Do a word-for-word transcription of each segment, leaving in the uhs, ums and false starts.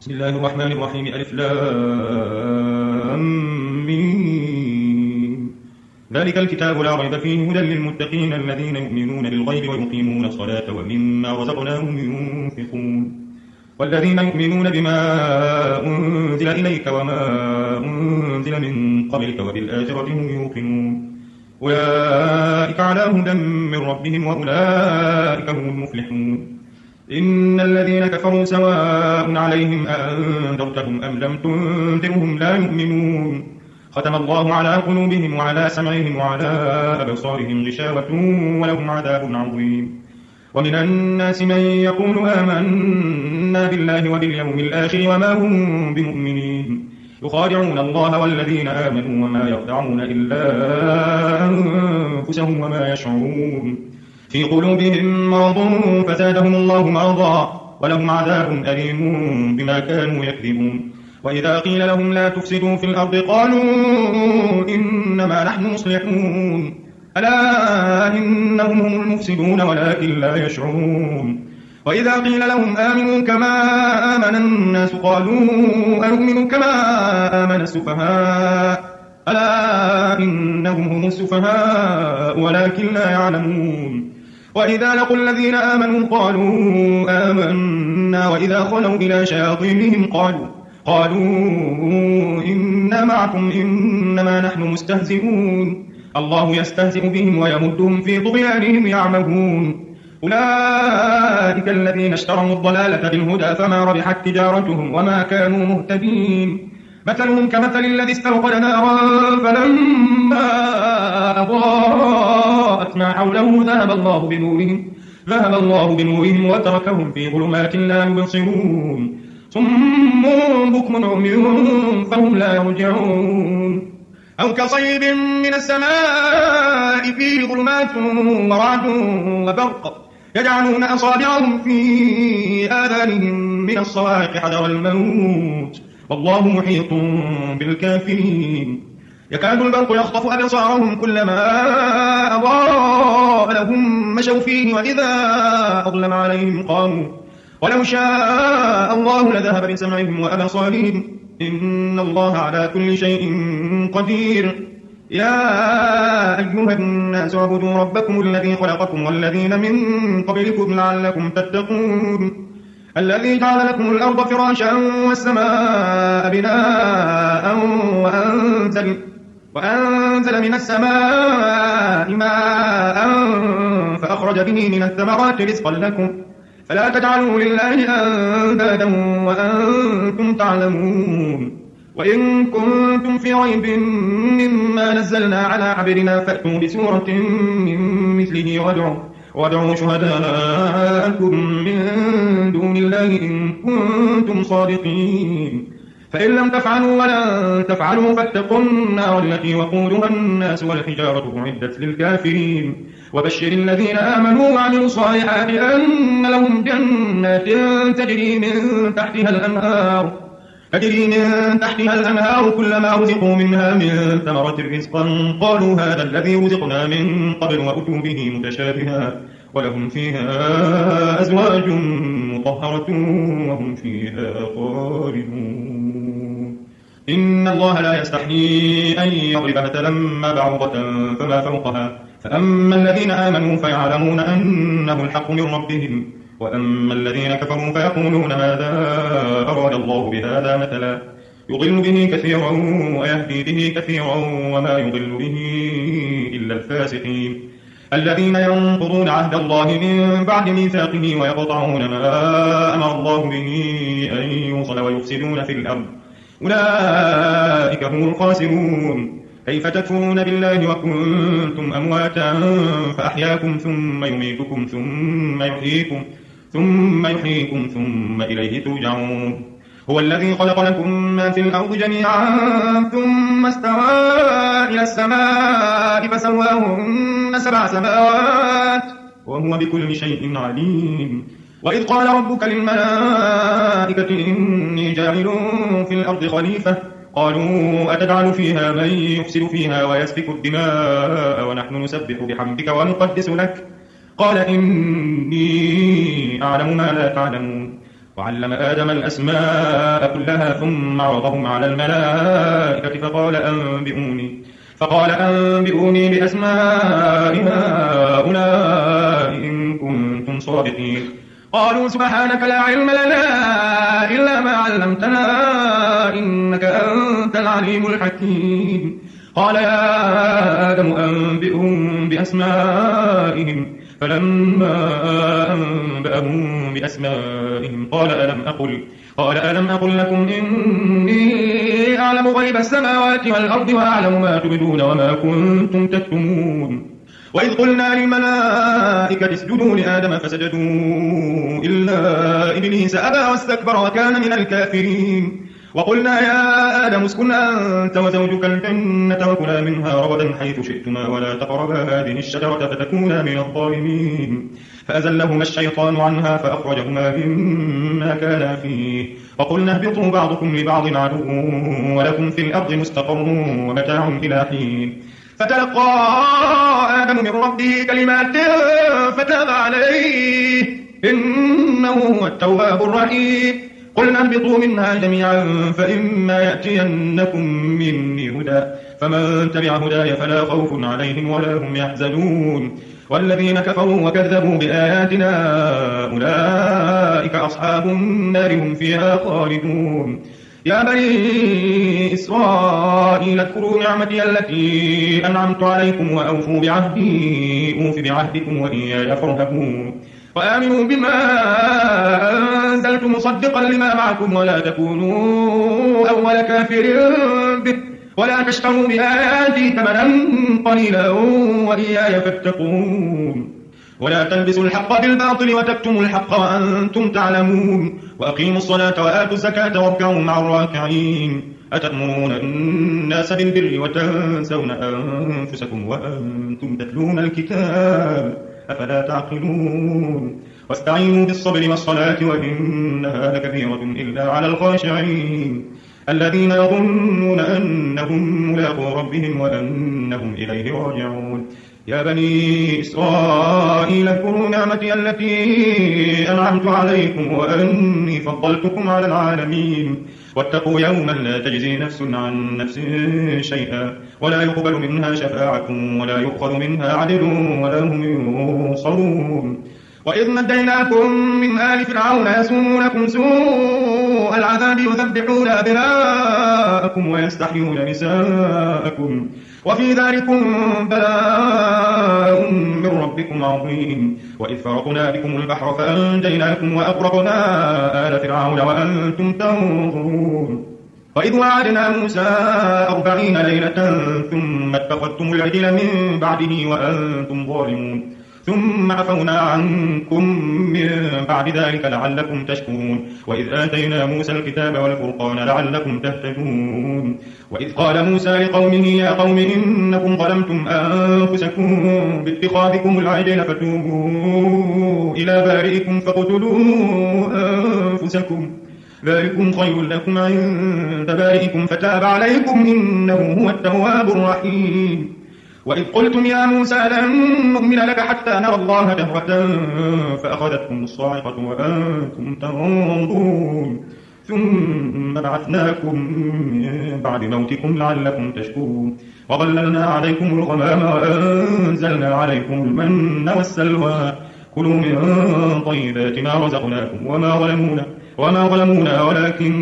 بسم الله الرحمن الرحيم. ألف لام ميم. ذلك الكتاب لا ريب فيه هدى للمتقين الذين يؤمنون بالغيب ويقيمون الصلاة ومما رزقناهم ينفقون والذين يؤمنون بما أنزل إليك وما أنزل من قبلك وبالآخرة هم يوقنون أولئك على هدى من ربهم وأولئك هم المفلحون. إن الذين كفروا سواء عليهم أأنذرتهم أم لم تنذرهم لا يؤمنون. ختم الله على قلوبهم وعلى سمعهم وعلى أبصارهم غشاوة ولهم عذاب عظيم. ومن الناس من يقول آمنا بالله وباليوم الآخر وما هم بمؤمنين يخادعون الله والذين آمنوا وما يخدعون إلا أنفسهم وما يشعرون. في قلوبهم مرض فزادهم الله مرضا ولهم عذاب أليم بما كانوا يكذبون. وإذا قيل لهم لا تفسدوا في الأرض قالوا إنما نحن مصلحون ألا إنهم هم المفسدون ولكن لا يشعرون. وإذا قيل لهم آمنوا كما آمن الناس قالوا أنؤمن كما آمن السفهاء ألا إنهم هم السفهاء ولكن لا يعلمون. وإذا لقوا الذين آمنوا قالوا آمنا وإذا خلوا إلى شياطينهم قالوا قالوا إنا معكم إنما نحن مستهزئون الله يستهزئ بهم ويمدهم في طغيانهم يعمهون. أولئك الذين اشتروا الضلالة بالهدى فما ربحت تجارتهم وما كانوا مهتدين. مثلهم كمثل الذي استوقد نارا فلما أضاءت ما حوله ذهب الله بنورهم ذهب الله بنورهم وتركهم في ظلمات لا يبصرون. صم بكم عمي فهم لا يرجعون. أو كصيب من السماء فيه ظلمات ورعد وبرق يجعلون أصابعهم في آذانهم من الصواعق حذر الموت والله محيط بالكافرين. يكاد البرق يخطف أبصارهم كلما أضاء لهم مشوا فيه وإذا أظلم عليهم قاموا ولو شاء الله لذهب بسمعهم وأبصارهم إن الله على كل شيء قدير. يا أيها الناس اعبدوا ربكم الذي خلقكم والذين من قبلكم لعلكم تتقون الذي جعل لكم الأرض فراشا والسماء بناء وأنزل, وأنزل من السماء ماء فأخرج به من الثمرات رزقا لكم فلا تجعلوا لله أندادا وأنتم تعلمون. وإن كنتم في ريب مما نزلنا على عبدنا فأتوا بسورة من مثله وادعوا وادعوا شهداءكم من دون الله إن كنتم صادقين. فإن لم تفعلوا ولن تفعلوا فاتقوا النار التي وقودها الناس والحجارة أعدت للكافرين. وبشر الذين آمنوا وعملوا الصالحات أن لهم جنات تجري من تحتها الأنهار تجري من تحتها الأنهار كلما رزقوا منها من ثمرة رزقا قالوا هذا الذي رزقنا من قبل وأتوا به متشابها ولهم فيها أزواج مطهرة وهم فيها خالدون. إن الله لا يستحيي أن يضرب مثلا ما بعوضة فما فوقها فأما الذين آمنوا فيعلمون أنه الحق من ربهم وأما الذين كفروا فيقولون ماذا أراد الله بهذا مثلا يضل به كثيرا ويهدي به كثيرا وما يضل به إلا الفاسقين الذين ينقضون عهد الله من بعد ميثاقه ويقطعون ما أمر الله به أن يوصل ويفسدون في الأرض أولئك هم الخاسرون. كيف تكفرون بالله وكنتم أمواتا فأحياكم ثم يميتكم ثم يحييكم ثم يحييكم ثم إليه ترجعون. هو الذي خلق لكم ما في الأرض جميعا ثم استوى إلى السماء فسواهن سبع سماوات وهو بكل شيء عليم. وإذ قال ربك للملائكة إني جاعل في الأرض خليفة قالوا أتجعل فيها من يفسد فيها ويسفك الدماء ونحن نسبح بحمدك ونقدس لك قال إني أعلم ما لا تعلمون. وعلم آدم الأسماء كلها ثم عرضهم على الملائكة فقال أنبئوني فقال أنبئوني بأسماء هؤلاء إن كنتم صادقين. قالوا سبحانك لا علم لنا إلا ما علمتنا إنك أنت العليم الحكيم. قال يا آدم أنبئهم بأسمائهم فلما أنبأهم بأسمائهم قال ألم أقل قال ألم أقل لكم إني أعلم غيب السماوات والأرض وأعلم ما تبدون وما كنتم تكتمون. وإذ قلنا للملائكة اسجدوا لآدم فسجدوا إلا إبليس أبى واستكبر وكان من الكافرين. وقلنا يا آدم اسكن أنت وزوجك الجنة وكلا منها رغدا حيث شئتما ولا تقربا هذه الشجرة فتكونا من الظالمين. فأزلهما الشيطان عنها فأخرجهما مما كانا فيه وقلنا اهبطوا بعضكم لبعض عدو ولكم في الأرض مستقر ومتاع إلى حين. فتلقى آدم من ربه كلمات فتاب عليه إنه هو التواب الرحيم. قلنا اهبطوا منها جميعا فإما يأتينكم مني هدى فمن تبع هداي فلا خوف عليهم ولا هم يحزنون. والذين كفروا وكذبوا بآياتنا أولئك أصحاب النار هم فيها خالدون. يا بني إسرائيل اذكروا نعمتي التي أنعمت عليكم وأوفوا بعهدي أوف بعهدكم وإياي فارهبون. وآمنوا بما أنزلت مصدقا لما معكم ولا تكونوا أول كافر به ولا تشتروا بآياتي ثمنا قليلا وإياي فاتقون. ولا تلبسوا الحق بالباطل وتكتموا الحق وأنتم تعلمون. وأقيموا الصلاة وآتوا الزكاة واركعوا مع الراكعين. أتأمرون الناس بالبر وتنسون أنفسكم وأنتم تتلون الكتاب أفلا تعقلون. واستعينوا بالصبر والصلاة وإنها لكبيرة إلا على الخاشعين الذين يظنون أنهم ملاقو ربهم وأنهم إليه راجعون. يا بني إسرائيل اذكروا نعمتي التي أنعمت عليكم وأني فضلتكم على العالمين. واتقوا يوما لا تجزي نفس عن نفس شيئا ولا يقبل منها شفاعة ولا يؤخذ منها عدل ولا هم ينصرون. وإذ نجيناكم من آل فرعون يسومونكم سوء العذاب يذبحون أبناءكم ويستحيون نساءكم وفي ذلكم بلاء من ربكم عظيم. وإذ فرقنا بكم البحر فأنجيناكم وأغرقنا آل فرعون وأنتم تنظرون. وإذ وعدنا موسى أربعين ليلة ثم اتخذتم العجل من بعده وأنتم ظالمون ثم عفونا عنكم من بعد ذلك لعلكم تشكرون. وإذ آتينا موسى الكتاب والفرقان لعلكم تهتدون. وإذ قال موسى لقومه يا قوم إنكم ظلمتم أنفسكم باتخاذكم العجل فتوبوا إلى بارئكم فاقتلوا أنفسكم ذلكم خير لكم عند بارئكم فتاب عليكم إنه هو التواب الرحيم. وإذ قلتم يا موسى لن نؤمن لك حتى نرى الله جهرة فأخذتكم الصاعقة وأنتم تنظرون ثم بعثناكم من بعد موتكم لعلكم تشكرون. وظللنا عليكم الغمام وأنزلنا عليكم المن والسلوى كلوا من طيبات ما رزقناكم وما ظلمونا وما ظلمونا ولكن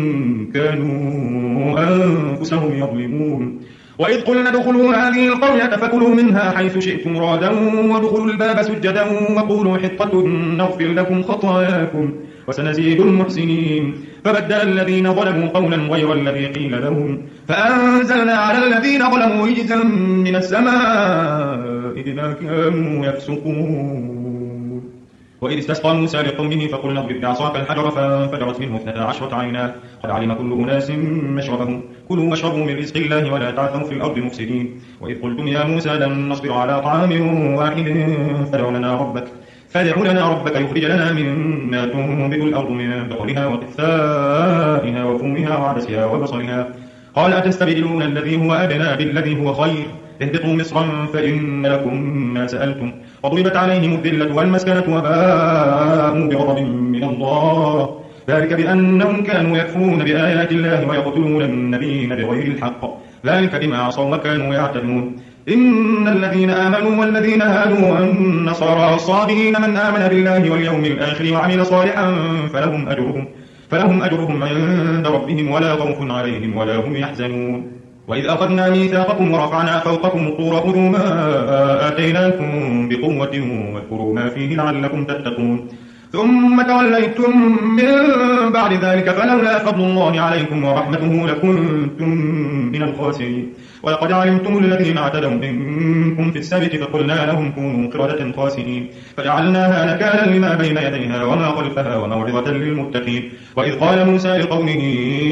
كانوا أنفسهم يظلمون. وإذ قلنا ادخلوا هذه القرية فكلوا منها حيث شئتم رادا وادخلوا الباب سجدا وقولوا حطة نغفر لكم خطاياكم وسنزيد المحسنين. فبدل الذين ظلموا قولا غير الذي قيل لهم فأنزلنا على الذين ظلموا رجزا من السماء بما كانوا يفسقون. وإذ استسقى موسى لقومه فقلنا اضرب بعصاك الحجر فانفجرت منه اثنتا عشرة عينا قد علم كل أناس مشربهم كلوا واشربوا من رزق الله ولا تعثوا في الأرض مفسدين. وإذ قلتم يا موسى لن نصبر على طعام واحد فادع لنا ربك فادع لنا ربك يخرج لنا مما تنبت الأرض من بقلها وقثائها وفومها وعدسها وبصلها قال أتستبدلون الذي هو أدنى بالذي هو خير اهبطوا مصرا فإن لكم ما سألتم وضربت عليهم الذلة والمسكنة وباءوا بغضب من الله ذلك بأنهم كانوا يكفرون بآيات الله ويقتلون النبيين بغير الحق، ذلك بما عصوا وكانوا يعتدون. إن الذين آمنوا والذين هادوا والنصارى والصابئين من آمن بالله واليوم الآخر وعمل صالحا فلهم أجرهم فلهم أجرهم عند ربهم ولا خوف عليهم ولا هم يحزنون. وإذ أخذنا ميثاقكم ورفعنا فوقكم الطور خذوا ما آتيناكم بقوة واذكروا ما فيه لعلكم تتقون ثم توليتم من بعد ذلك فلولا فضل الله عليكم ورحمته لكنتم من الخاسرين. ولقد علمتم الذين اعتدوا منكم في السبت فقلنا لهم كونوا قردة خاسئين فجعلناها نكالا لما بين يديها وما خلفها وموعظة للمتقين. وإذ قال موسى لقومه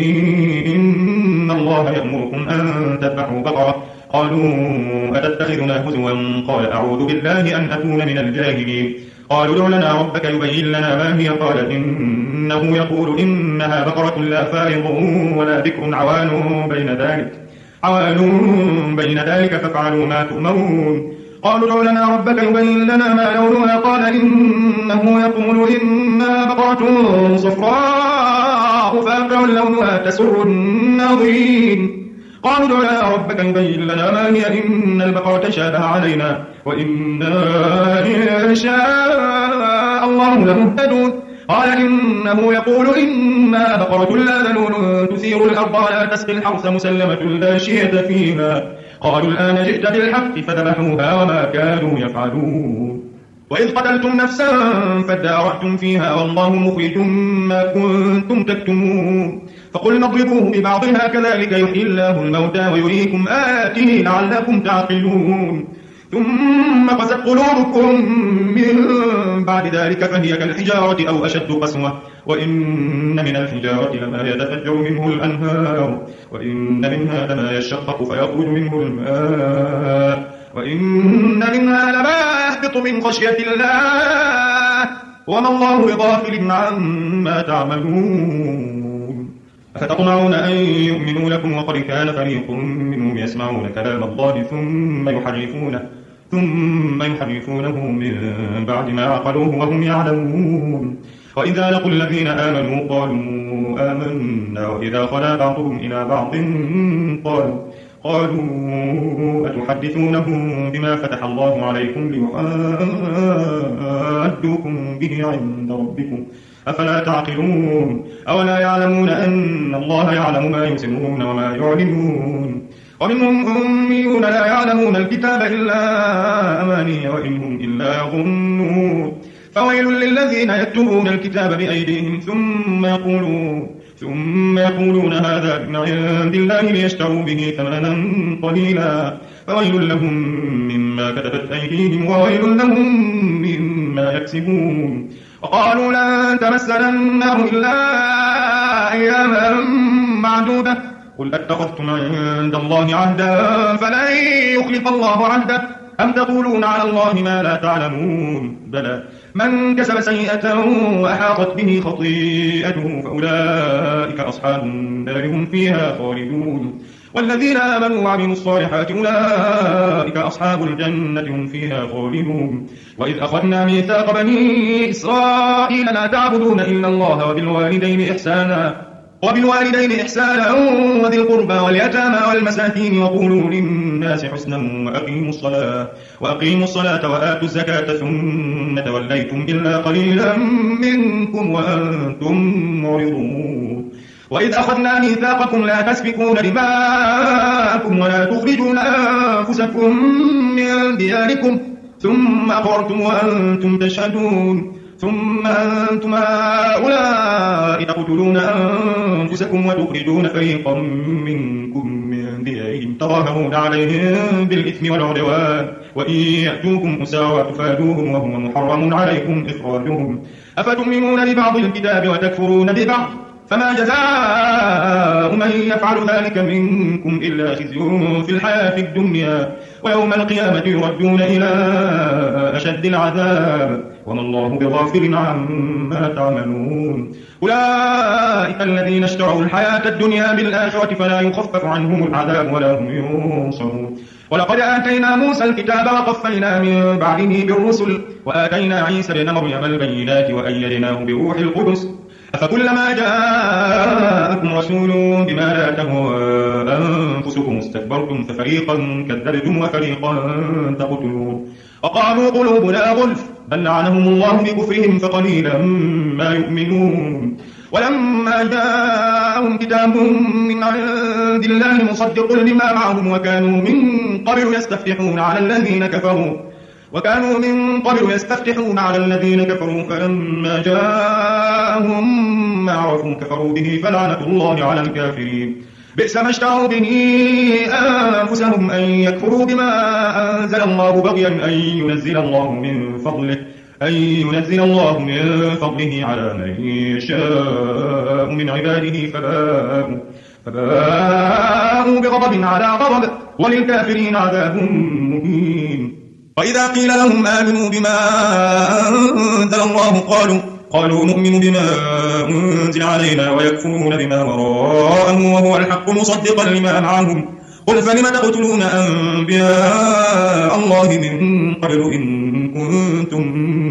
إن الله يأمركم أن تذبحوا بقرة قالوا أتتخذنا هزوا قال أعوذ بالله أن أكون من الجاهلين. قالوا ادع لنا ربك يبين لنا ما هي قال إنه يقول إنها بقرة لا فارض ولا بكر عوان بين ذلك عوان بين ذلك فافعلوا ما تؤمرون. قالوا ادع لنا ربك يبين لنا ما لونها قال إنه يقول إنها بقرة صفراء فاقع لونها تسر الناظرين. قالوا ادع لنا ربك يبين لنا ما هي إن البقرة شابه علينا وإنا إن شاء الله لمهتدون. قال إنه يقول إنها بقرة لا ذلول تثير الأرض ولا تسقي الحرث مسلمة لا شية فيها. قالوا الآن جئت بالحق فذبحوها وما كانوا يفعلون. وإذ قتلتم نفسا فادارأتم فيها والله مخرج ما كنتم تكتمون. فقلنا اضربوه ببعضها كذلك يحيي الله الموتى ويريكم آياته لعلكم تعقلون. ثم قست قلوبكم من بعد ذلك فهي كالحجارة أو أشد قسوة وإن من الحجارة لما يتفجر منه الأنهار وإن منها لما يشقق فيخرج منه الماء وإن منها لما يهبط من خشية الله وما الله بغافل عما تعملون. أفتطمعون أن يؤمنوا لكم وقد كان فريق منهم يسمعون كلام الله ثم يحرفونه ثم يحرفونه من بعد ما عقلوه وهم يعلمون. وإذا لقوا الذين آمنوا قالوا آمنا وإذا خلا بعضهم إلى بعض قالوا قالوا أتحدثونهم بما فتح الله عليكم ليحاجوكم به عند ربكم أفلا تعقلون. أولا يعلمون أن الله يعلم ما يسرون وما يعلنون. ومنهم أميون لا يعلمون الكتاب إلا أماني وإنهم إلا يظنون. فويل للذين يكتبون الكتاب بأيديهم ثم يقولون ثم يقولون هذا من عند الله ليشتروا به ثمنا قليلا فويل لهم مما كتبت أيديهم وويل لهم مما يكسبون. وقالوا لن تمسنا النار إلا أياما معدودة قل أتخذتم عند الله عهدا فلن يخلف الله عهده أم تقولون على الله ما لا تعلمون. بلى من كسب سيئة وأحاطت به خطيئته فأولئك أصحاب النار هم فيها خالدون. والذين آمنوا وعملوا الصالحات أولئك أصحاب الجنة هم فيها خالدون. وإذ أخذنا ميثاق بني إسرائيل لا تعبدون إلا الله وبالوالدين إحسانا وبالوالدين إحسانا وذي القربى واليتامى والمساكين وقولوا للناس حسنا وأقيموا الصلاة وأقيموا الصلاة وآتوا الزكاة ثم توليتم إلا قليلا منكم وأنتم معرضون. وإذ أخذنا ميثاقكم لا تسفكون دماءكم ولا تخرجون أنفسكم من دياركم ثم أقررتم وأنتم تشهدون. ثم أنتم هؤلاء تقتلون أنفسكم وتخرجون فريقا منكم من ديارهم تظاهرون عليهم بالإثم والعدوان وإن يأتوكم أسارى تفادوهم وهو محرم عليكم إخراجهم. أفتؤمنون ببعض الكتاب وتكفرون ببعض فما جزاء من يفعل ذلك منكم إلا خزي في الحياة الدنيا ويوم القيامة يردون إلى أشد العذاب وما الله بغافل عما تعملون. أولئك الذين اشتروا الحياة الدنيا بالآخرة فلا يخفف عنهم العذاب ولا هم ينصرون. ولقد آتينا موسى الكتاب وقفينا من بعده بالرسل وآتينا عيسى ابن مريم البينات وأيدناه بروح القدس أفكلما جاءكم رسول بما لا تهوى أنفسكم استكبرتم ففريقا كذبتم وفريقا تقتلون وقالوا قلوبنا غلف بل لعنهم الله بكفرهم فقليلا ما يؤمنون ولما جاءهم كتاب من عند الله مصدق لما معهم وكانوا من قبل يستفتحون على الذين كفروا وكانوا من قبل يستفتحون على الذين كفروا فلما جاءهم ما عرفوا كفروا به فلعنة الله على الكافرين بئس ما اشتروا به أنفسهم أن يكفروا بما أنزل الله بغيا أن ينزل الله من فضله أن ينزل الله من فضله على من يشاء من عباده فباءوا فباءوا بغضب على غضب وللكافرين عذاب مهين وإذا قيل لهم آمنوا بما أنزل الله قالوا قالوا نؤمن بما أنزل علينا ويكفرون بما وراءه وهو الحق مصدقا لما معهم قل فلم تقتلون أنبياء الله من قبل إن كنتم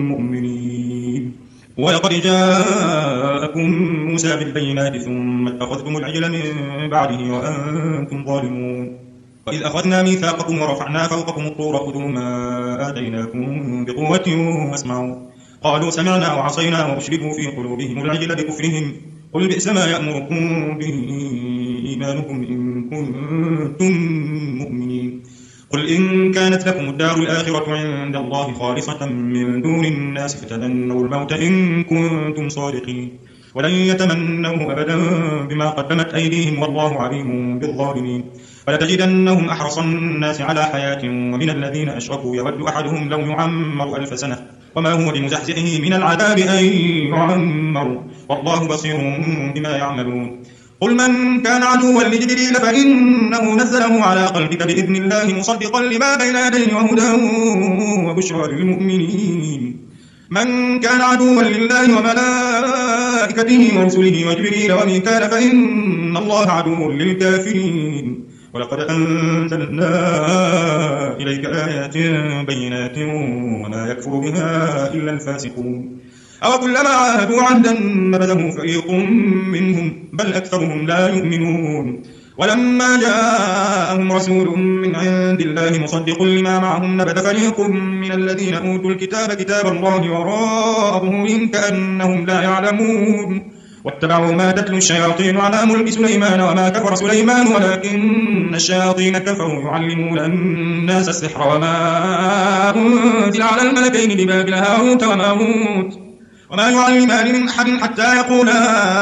مؤمنين ولقد جاءكم موسى بالبينات ثم اتخذتم العجل من بعده وأنتم ظالمون وإذ أخذنا ميثاقكم ورفعنا فوقكم الطور خذوا ما آتيناكم بقوة واسمعوا قالوا سمعنا وعصينا وأشربوا في قلوبهم العجل بكفرهم قل بئس ما يأمركم به إيمانكم إن كنتم مؤمنين قل إن كانت لكم الدار الآخرة عند الله خالصة من دون الناس فتمنوا الموت إن كنتم صادقين ولن يتمنوه أبدا بما قدمت أيديهم والله عليم بالظالمين ولتجدنهم أحرص الناس على حياة ومن الذين أشركوا يود أحدهم لو يعمر ألف سنة وما هو بمزحزحه من العذاب أن يعمر والله بصير بما يعملون قل من كان عدوا لجبريل فإنه نزله على قلبك بإذن الله مصدقا لما بين يديه وهدى وبشرى للمؤمنين من كان عدوا لله وملائكته ورسله وجبريل وميكال فإن الله عدو للكافرين ولقد أنزلنا إليك آيات بينات وما يكفر بها إلا الفاسقون أو كلما عاهدوا عهدا نبذه فريق منهم بل أكثرهم لا يؤمنون ولما جاءهم رسول من عند الله مصدق لما معهم نبذ فريق من الذين أوتوا الكتاب كتاب الله وراء ظهورهم كأنهم لا يعلمون واتبعوا ما تتلو الشياطين على ملك سليمان وما كفر سليمان ولكن الشياطين كفروا يعلمون الناس السحر وما أنزل على الملكين ببابل هاروت وماروت وما يعلمان من أحد حتى يقولا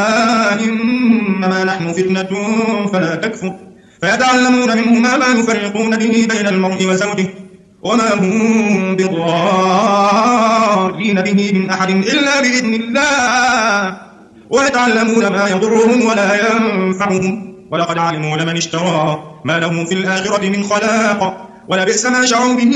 إنما نحن فتنة فلا تكفر فيتعلمون منهما ما يفرقون به بين المرء وزوجه وما هم بضارين به من أحد إلا بإذن الله ويتعلمون ما يضرهم ولا ينفعهم ولقد علموا لمن اشترى ما له في الآخرة من خلاق ولبئس ما شروا به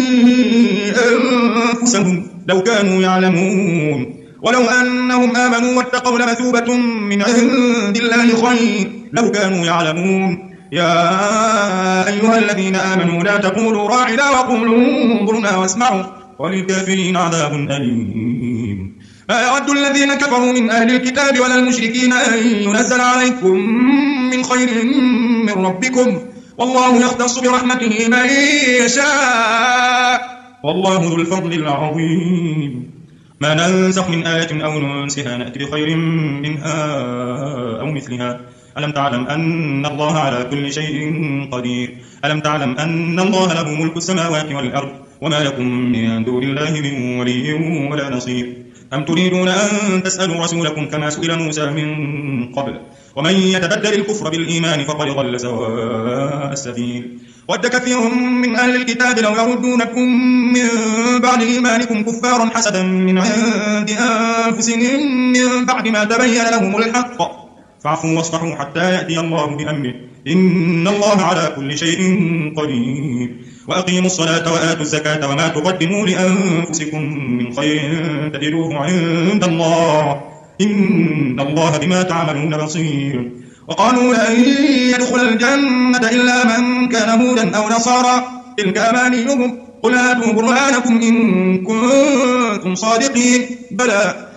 أنفسهم لو كانوا يعلمون ولو أنهم آمنوا واتقوا لمثوبة من عند الله خير لو كانوا يعلمون يا أيها الذين آمنوا لا تقولوا راعنا وقولوا انظرنا واسمعوا وللكافرين عذاب أليم ما يود الذين كفروا من أهل الكتاب ولا المشركين أن ينزل عليكم من خير من ربكم والله يختص برحمته من يشاء والله ذو الفضل العظيم ما ننسخ من آية أو ننسها نأتي بخير منها أو مثلها ألم تعلم أن الله على كل شيء قدير ألم تعلم أن الله له ملك السماوات والأرض وما لكم من دون الله من ولي ولا نصير أم تريدون أن تسألوا رسولكم كما سئل موسى من قبل ومن يتبدل الكفر بالإيمان فقد ضل سواء السبيل ود كثير من أهل الكتاب لو يردونكم من بعد إيمانكم كفارا حسدا من عند أنفسهم من بعد ما تبين لهم الحق فاعفوا واصفحوا حتى يأتي الله بأمره إن الله على كل شيء قدير وأقيموا الصلاة وآتوا الزكاة وما تقدموا لأنفسكم من خير تجدوه عند الله إن الله بما تعملون بصير وقالوا لن يدخل الجنة إلا من كان هودا أو نصارى تلك أمانيهم قل هاتوا برهانكم إن كنتم صادقين بلى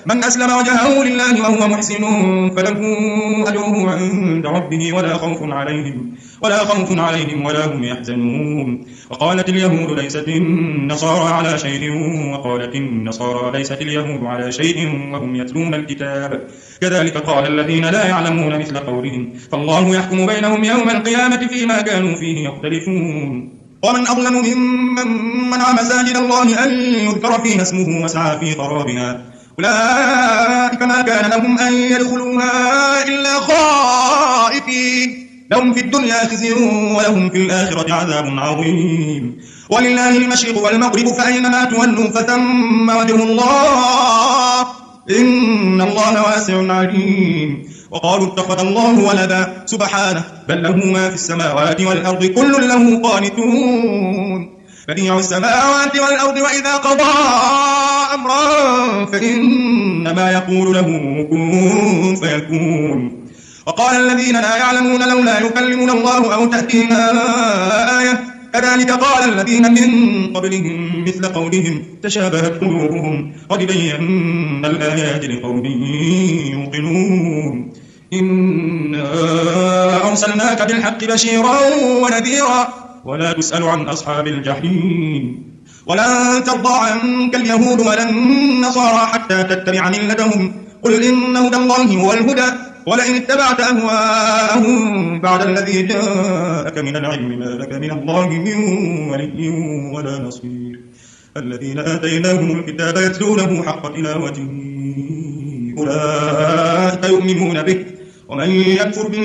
من أسلم وجهه لله وهو محسن فله أجره عند ربه ولا خوف عليهم ولا خوف عليهم ولا هم يحزنون. وقالت اليهود ليست النصارى على شيء وقالت النصارى ليست اليهود على شيء وهم يتلون الكتاب كذلك قال الذين لا يعلمون مثل قولهم فالله يحكم بينهم يوم القيامة فيما كانوا فيه يختلفون. ومن أظلم ممن منع مساجد الله أن يذكر فيها اسمه وسعى في خرابها أولئك ما كان لهم أن يدخلوها إلا خائفين لهم في الدنيا خزي ولهم في الآخرة عذاب عظيم. ولله المشرق والمغرب فأينما تولوا فثم وجه الله إن الله واسع عليم. وقالوا اتخذ الله ولدا سبحانه بل له ما في السماوات والأرض كل له قانتون بديع السماوات والأرض وإذا قضى أمرا فإنما يقول له كن فيكون. وقال الذين لا يعلمون لولا يكلمنا الله أو تأتينا آية كذلك قال الذين من قبلهم مثل قولهم تشابهت قلوبهم قد بينا الآيات لقوم يوقنون. إنا أرسلناك بالحق بشيرا ونذيرا ولا تسأل عن أصحاب الجحيم. ولن ترضى عنك اليهود ولا النصارى حتى تتبع ملتهم قل إن هدى الله هو الهدى ولئن اتبعت أهواءهم بعد الذي جاءك من العلم ما لك من الله من ولي ولا نصير. الذين آتيناهم الكتاب يتلونه حق تلاوته أولئك يؤمنون به ومن يكفر به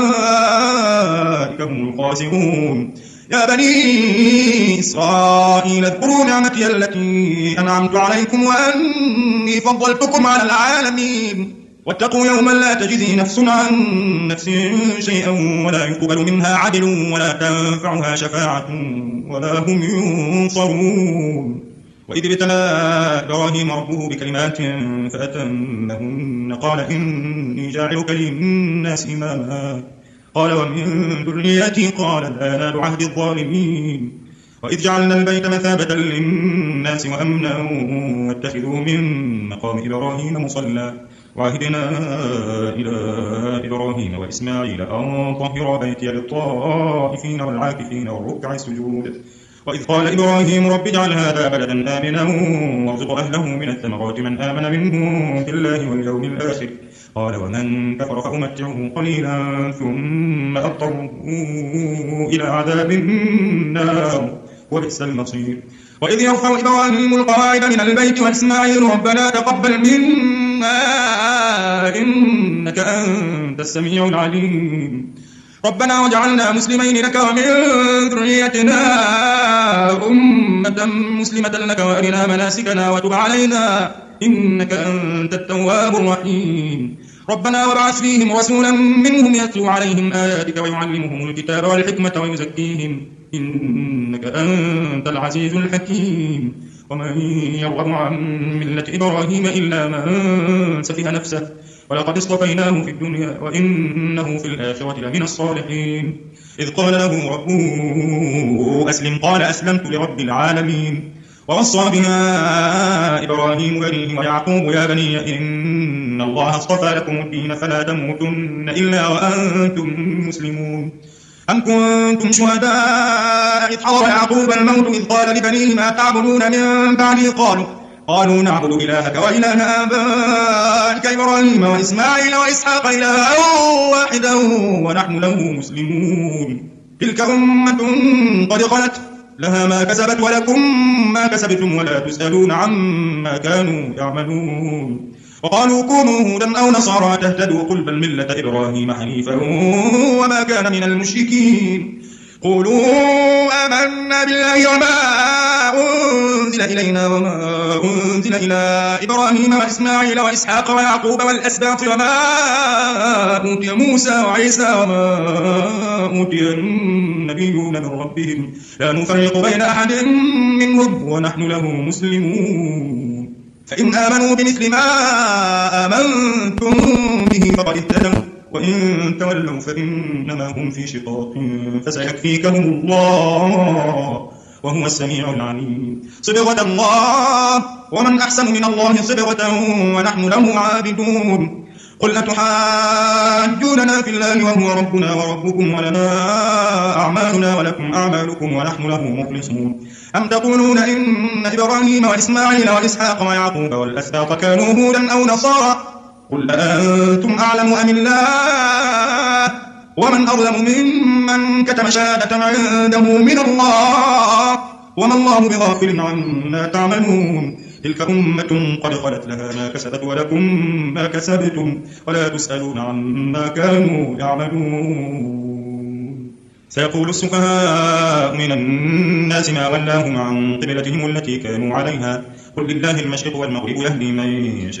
فأولئك هم الخاسرون. يا بني إسرائيل اذكروا نعمتي التي أنعمت عليكم وأني فضلتكم على العالمين واتقوا يوما لا تجزي نفس عن نفس شيئا ولا يقبل منها عدل ولا تنفعها شفاعة ولا هم ينصرون. وإذ ابتلى إبراهيم ربه بكلمات فأتمهن قال إني جاعلك للناس إماما قال ومن ذريتي قال لا ينال عهد الظالمين. وإذ جعلنا البيت مثابة للناس وأمنا واتخذوا من مقام إبراهيم مصلى وعهدنا إلى إبراهيم وإسماعيل أن طهر بيتي للطائفين والعاكفين والركع السجود. وإذ قال إبراهيم رب اجعل هذا بلدا آمنا وارزق أهله من الثمرات من آمن منهم بالله واليوم الآخر قال ومن كفر فأمتعه قليلا ثم أضطره إلى عذاب النار وبئس المصير. وإذ يرفع إبراهيم القواعد من البيت وإسماعيل ربنا تقبل منا إنك أنت السميع العليم ربنا وجعلنا مسلمين لك ومن ذريتنا أمة مسلمة لك وأرنا مناسكنا وتب علينا إنك أنت التواب الرحيم. ربنا وابعث فيهم رسولا منهم يتلو عليهم آياتك ويعلمهم الكتاب والحكمة ويزكيهم إنك أنت العزيز الحكيم. ومن يرغب عن ملة إبراهيم إلا من سفه نفسه ولقد اصطفيناه في الدنيا وإنه في الآخرة لمن الصالحين. إذ قال له ربه أسلم قال أسلمت لرب العالمين. ووصى بها إبراهيم بنيه ويعقوب يا بني إن الله اصطفى لكم الدين فلا تموتن إلا وأنتم مسلمون. أم كنتم شهداء إذ حضر يعقوب الموت إذ قال لبنيه ما تعبدون من بعدي قالوا قالوا نعبد إلهك وإله آبائك إبراهيم وإسماعيل وإسحاق إلها واحدا ونحن له مسلمون. تلك أمة قد خلت لها ما كسبت ولكم ما كسبتم ولا تسألون عما كانوا يعملون. وقالوا كونوا هودا أو نصارى تهتدوا قل بل ملة إبراهيم حنيفا وما كان من المشركين. قولوا آمنا بالله وما أنزل إلينا وما أنزل إلى إبراهيم وإسماعيل وإسحاق ويعقوب والأسباط وما أوتي موسى وعيسى وما أوتي النبيون من ربهم لا نفرق بين أحد منهم ونحن له مسلمون. فإن آمنوا بمثل ما آمنتم به فقد اهتدوا وإن تولوا فإنما هم في شقاق فسيكفيكهم الله وهو السميع العليم. صبغة الله ومن أحسن من الله صبغة ونحن له عابدون. قل أتحاجوننا في الله وهو ربنا وربكم ولنا أعمالنا ولكم أعمالكم ونحن له مخلصون. أم تقولون إن إبراهيم وإسماعيل وإسحاق ويعقوب والأسباط كانوا هودا أو نصارى قل أأنتم أعلم أم الله ومن أظلم ممن كتم شهادة عنده من الله وما الله بغافل عما تعملون. تلك أمة قد خلت لها ما كسبت ولكم ما كسبتم ولا تسألون عما كانوا يعملون. سيقول السفهاء من الناس ما ولاهم عن قبلتهم التي كانوا عليها قل لله المشرق والمغرب يهدي من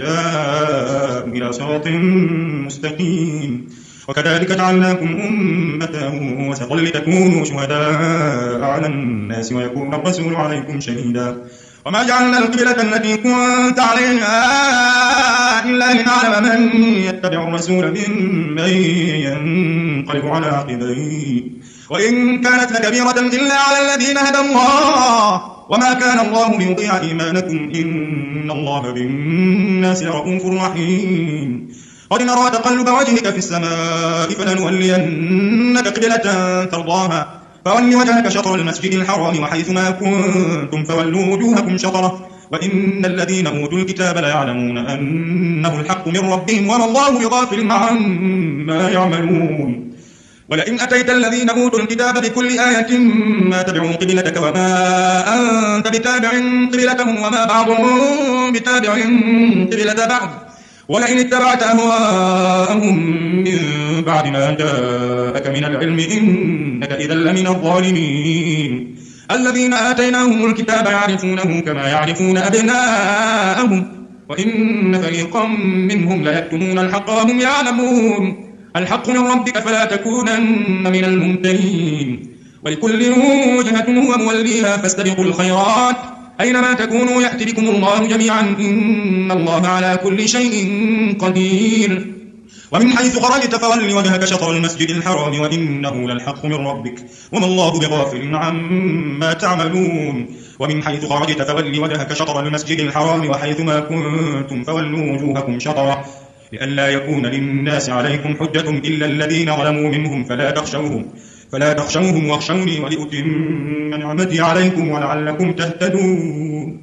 يشاء إلى صراط مستقيم. وكذلك جعلناكم أمة وسطا لتكونوا شهداء على الناس ويكون الرسول عليكم شهيدا. وما جعلنا القبلة التي كنت عليها إلا لنعلم من يتبع الرسول ممن ينقلب على عقبيه وإن كانت لكبيرة إلا على الذين هدى الله وما كان الله ليضيع إيمانكم إن الله بالناس رؤوف رحيم. قد نرى تقلب وجهك في السماء فلنولينك قبلة ترضاها فول وجهك شطر المسجد الحرام وحيث ما كنتم فولوا وجوهكم شطره وإن الذين أوتوا الكتاب ليعلمون أنه الحق من ربهم وما الله بغافل عما يعملون. ولئن أتيت الذين أوتوا الكتاب بكل آية ما تبعوا قبلتك وما أنت بتابع قبلتهم وما بعضهم بتابع قبلة بعض ولئن اتبعت أهواءهم من بعد ما جاءك من العلم إنك إذا لمن الظالمين. الذين آتيناهم الكتاب يعرفونه كما يعرفون أبناءهم وإن فريقا منهم ليكتمون الحق وهم يعلمون. الحق من ربك فلا تكونن من الممترين. ولكل وجهة هو موليها فاستبقوا الخيرات أينما تكونوا يأتي بكم الله جميعا إن الله على كل شيء قدير. ومن حيث خرجت فول وجهك شطر المسجد الحرام وإنه للحق من ربك وما الله بغافل عما تعملون. ومن حيث خرجت فول وجهك شطر المسجد الحرام وحيث ما كنتم فولوا وجوهكم شطره لئلا يكون للناس عليكم حجة إلا الذين ظلموا منهم فلا تخشوهم فلا تخشوهم واخشوني ولأتم نعمتي عليكم ولعلكم تهتدون.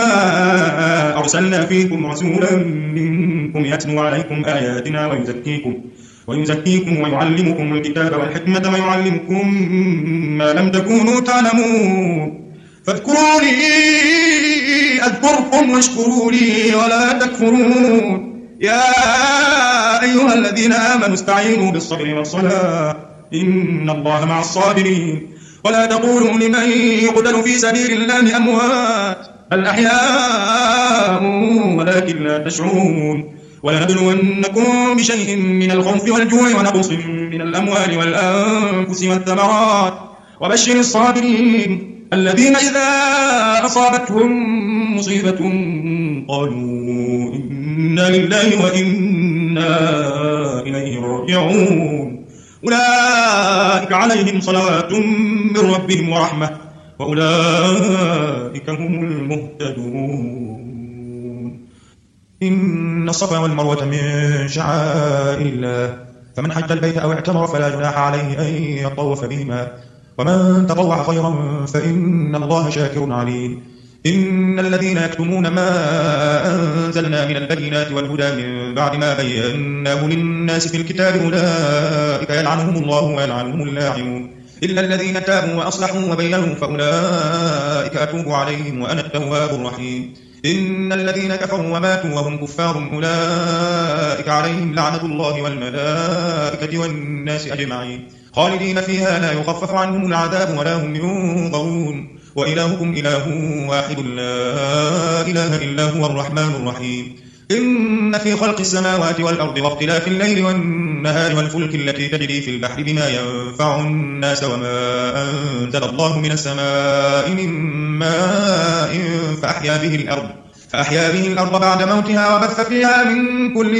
كما أرسلنا فيكم رسولا منكم يتلو عليكم آياتنا ويزكيكم ويزكيكم ويعلمكم الكتاب والحكمة ويعلمكم ما لم تكونوا تعلمون. فاذكروني أذكركم واشكروا لي ولا تكفرون. يا أيها الذين آمنوا استعينوا بالصبر والصلاة إن الله مع الصابرين. ولا تقولوا لمن يقتل في سبيل الله أموات بل أحياء ولكن لا تشعرون. ولنبلونكم بشيء من الخوف والجوع ونقص من الأموال والأنفس والثمرات وبشر الصابرين الذين إذا أصابتهم مصيبة قالوا إنا لله وإنا إليه راجعون. أولئك عليهم صلوات من ربهم ورحمة وأولئك هم المهتدون. إن الصفا والمروة من شعائر الله فمن حج البيت أو اعتمر فلا جناح عليه أن يطوف بهما ومن تطوع خيرا فإن الله شاكر عليم. إن الذين يكتمون ما أنزلنا من البينات والهدى من بعد ما بيناه للناس في الكتاب أولئك يلعنهم الله ويلعنهم اللاعنون إلا الذين تابوا وأصلحوا وبينوا فأولئك أتوب عليهم وأنا التواب الرحيم. إن الذين كفروا وماتوا وهم كفار أولئك عليهم لعنة الله والملائكة والناس أجمعين خالدين فيها لا يخفف عنهم العذاب ولا هم ينظرون. وإلهكم إله واحد لا إله إلا هو الرحمن الرحيم. إن في خلق السماوات والأرض واختلاف الليل والنهار والفلك التي تجري في البحر بما ينفع الناس وما أنزل الله من السماء من ماء فأحيا به الأرض فأحيا به الأرض بعد موتها وبث فيها من كل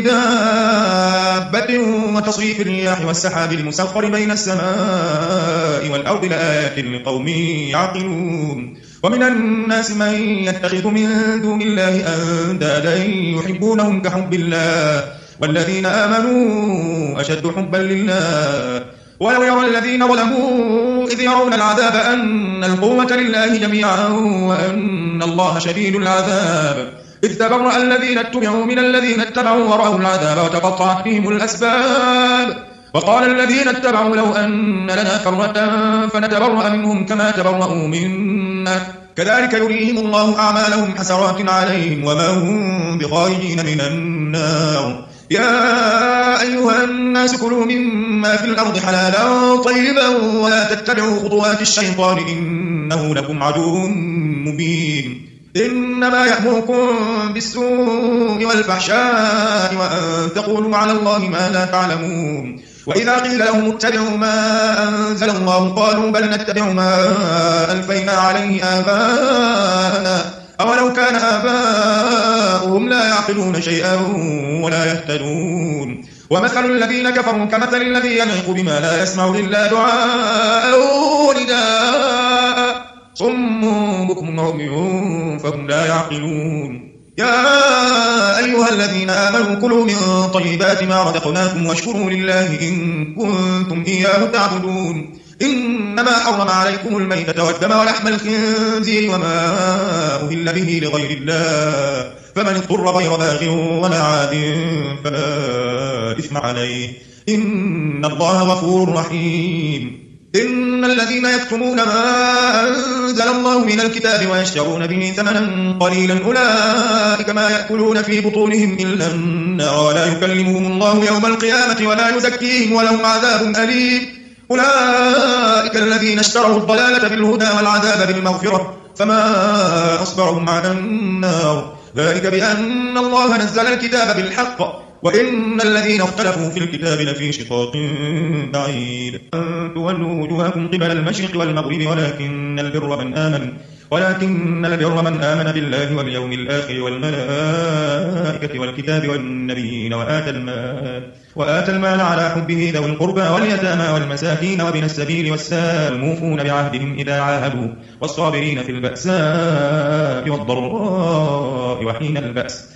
دابة وتصريف الرياح والسحاب المسخر بين السماء والأرض لآيات لقوم يعقلون ومن الناس من يتخذ من دون الله أندادا يحبونهم كحب الله والذين آمنوا أشد حبا لله ولو يرى الذين ظلموا إذ يرون العذاب أن القوة لله جميعا وأن الله شديد العذاب إذ تبرأ الذين اتبعوا من الذين اتبعوا ورأوا العذاب وتقطعت بهم الأسباب وقال الذين اتبعوا لو أن لنا كرة فنتبرأ منهم كما تبرأوا منا كذلك يريهم الله أعمالهم حسرات عليهم وما هم بخارجين من النار يا أيها الناس كلوا مما في الأرض حلالا طيبا ولا تتبعوا خطوات الشيطان إنه لكم عدو مبين إنما يأمركم بالسوء والفحشاء وأن تقولوا على الله ما لا تعلمون وإذا قيل لهم اتبعوا ما أنزل الله قالوا بل نتبع ما ألفينا عليه آباءنا أولو كان آباؤهم لا يعقلون شيئا ولا يهتدون ومثل الذين كفروا كمثل الذي ينعق بما لا يسمع إلا دعاء ونداء صم بكم عمي فهم لا يعقلون يا أيها الذين آمنوا كلوا من طيبات ما رزقناكم واشكروا لله إن كنتم إياه تعبدون إنما حرم عليكم الميتة والدم ولحم الخنزير وما أهل به لغير الله فمن اضطر غير باغ ولا عاد فلا إثم عليه إن الله غفور رحيم إن الذين يكتمون ما أنزل الله من الكتاب ويشترون به ثمنا قليلا أولئك ما يأكلون في بطونهم إلا النار ولا يكلمهم الله يوم القيامة ولا يزكيهم ولهم عذاب أليم أولئك الذين اشتروا الضلالة بالهدى والعذاب بالمغفرة فما أصبرهم على النار ذلك بأن الله نزل الكتاب بالحق وإن الذين اختلفوا في الكتاب لفي شقاق بعيد أن تولوا وجوهكم قبل المشرق والمغرب ولكن البر من آمن ولكن البر من آمن بالله واليوم الآخر والملائكة والكتاب والنبيين وآتى المال وآتى المال على حبه ذوي القربى واليتامى والمساكين وابن السبيل والسالموفون بعهدهم إذا عاهدوا والصابرين في البأساء والضراء وحين البأس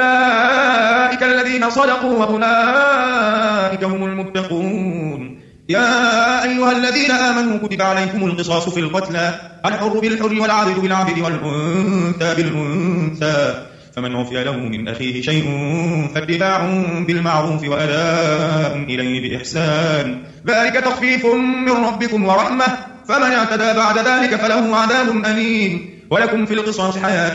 أولئك الذين صدقوا وأولئك هم المتقون يا أيها الذين آمنوا كتب عليكم القصاص في القتلى الحر بالحر والعبد بالعبد والأنثى بالأنثى فمن عفي له من أخيه شيء فاتباع بالمعروف وأداء إليه بإحسان ذلك تخفيف من ربكم ورحمة فمن اعتدى بعد ذلك فله عذاب أليم ولكم في القصاص حياة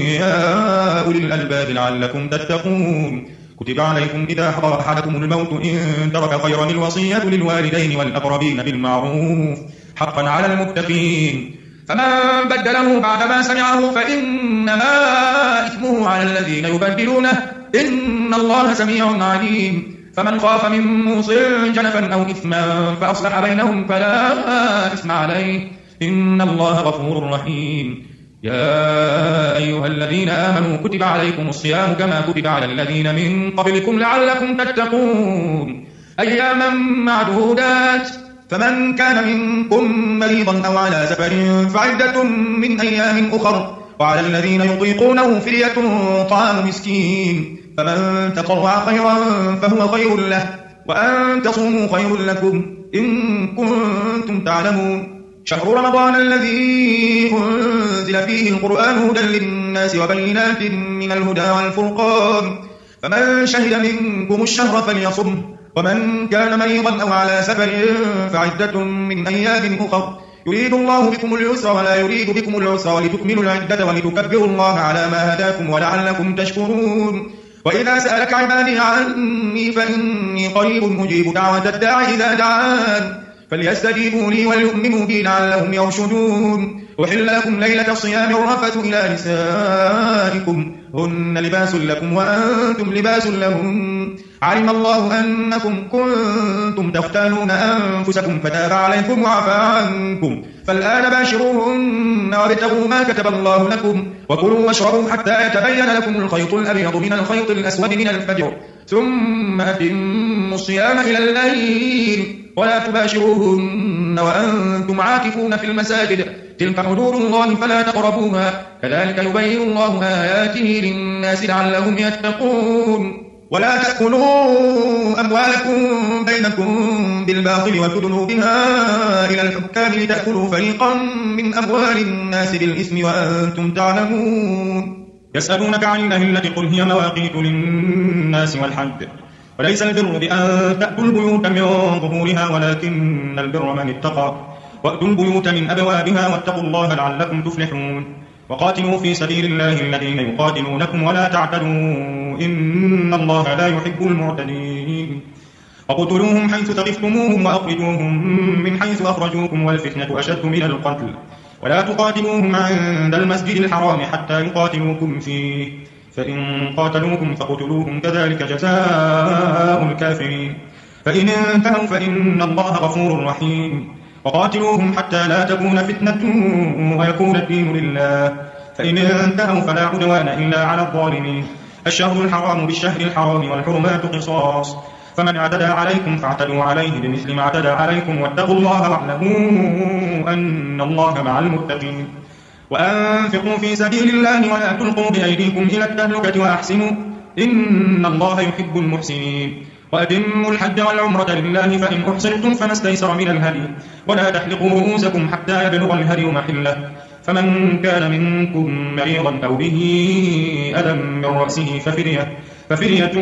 يا أولي الألباب لعلكم تتقون كتب عليكم إذا حضر أحدكم الموت إن ترك خيرا الوصية للوالدين والأقربين بالمعروف حقا على المتقين فمن بدله بعدما سمعه فإنما إثمه على الذين يبدلونه إن الله سميع عليم فمن خاف من موص جنفا أو إثما فأصلح بينهم فلا إثم عليه إن الله غفور رحيم يا أيها الذين آمنوا كتب عليكم الصيام كما كتب على الذين من قبلكم لعلكم تتقون أياما معدودات فمن كان منكم مريضا أو على سفر فعدة من أيام أخر وعلى الذين يطيقونه فدية طعام مسكين فمن تطوع خيرا فهو خير له وأن تصوموا خير لكم إن كنتم تعلمون شهر رمضان الذي أنزل فيه القرآن هدى للناس وبينات من الهدى والفرقان فمن شهد منكم الشهر فليصم ومن كان مريضا أو على سفر فعدة من أيام أخر يريد الله بكم اليسر ولا يريد بكم العسر ولتكملوا العدة ولتكبروا الله على ما هداكم ولعلكم تشكرون وإذا سألك عبادي عني فإني قريب أجيب دعوة الداعي إذا دعان فليستجيبوا لي وليؤمنوا بي لعلهم يرشدون أحل لكم ليلة الصيام الرفث إلى نسائكم هن لباس لكم وأنتم لباس لهم علم الله أنكم كنتم تختانون أنفسكم فتاب عليكم وعفى عنكم فالآن باشروهن وابتغوا ما كتب الله لكم وكلوا واشربوا حتى يتبين لكم الخيط الأبيض من الخيط الأسود من الفجر ثم أتموا الصيام إلى الليل ولا تباشروهن وأنتم عاكفون في المساجد تلك حدود الله فلا تقربوها كذلك يبين الله آياته للناس لعلهم يتقون ولا تأكلوا أموالكم بينكم بالباطل وتدلوا بها إلى الحكام لتأكلوا فريقا من أموال الناس بالإثم وأنتم تعلمون يسألونك عن الأهلة قل هي مواقيت للناس والحج وليس البر بأن تأتوا البيوت من ظهورها ولكن البر من اتقى وأتوا البيوت من أبوابها واتقوا الله لعلكم تفلحون وقاتلوا في سبيل الله الذين يقاتلونكم ولا تعتدوا إن الله لا يحب المعتدين وقتلوهم حيث ثقفتموهم وأخرجوهم من حيث أخرجوكم والفتنة أشد من القتل ولا تقاتلوهم عند المسجد الحرام حتى يقاتلوكم فيه فإن قاتلوكم فقتلوهم كذلك جزاء الكافرين فإن انتهوا فإن الله غفور رحيم وقاتلوهم حتى لا تكون فتنة ويكون الدين لله فإن انتهوا فلا عدوان إلا على الظالمين الشهر الحرام بالشهر الحرام والحرمات قصاص فمن اعتدى عليكم فاعتدوا عليه بمثل ما اعتدى عليكم واتقوا الله واعلموا أن الله مع المتقين وأنفقوا في سبيل الله ولا تلقوا بأيديكم إلى التهلكة وأحسنوا إن الله يحب المحسنين وأتموا الحج والعمرة لله فإن أحصرتم فما استيسر من الهدي ولا تحلقوا رؤوسكم حتى يبلغ الهدي محله فمن كان منكم مريضا أو به أذى من رأسه ففدية ففدية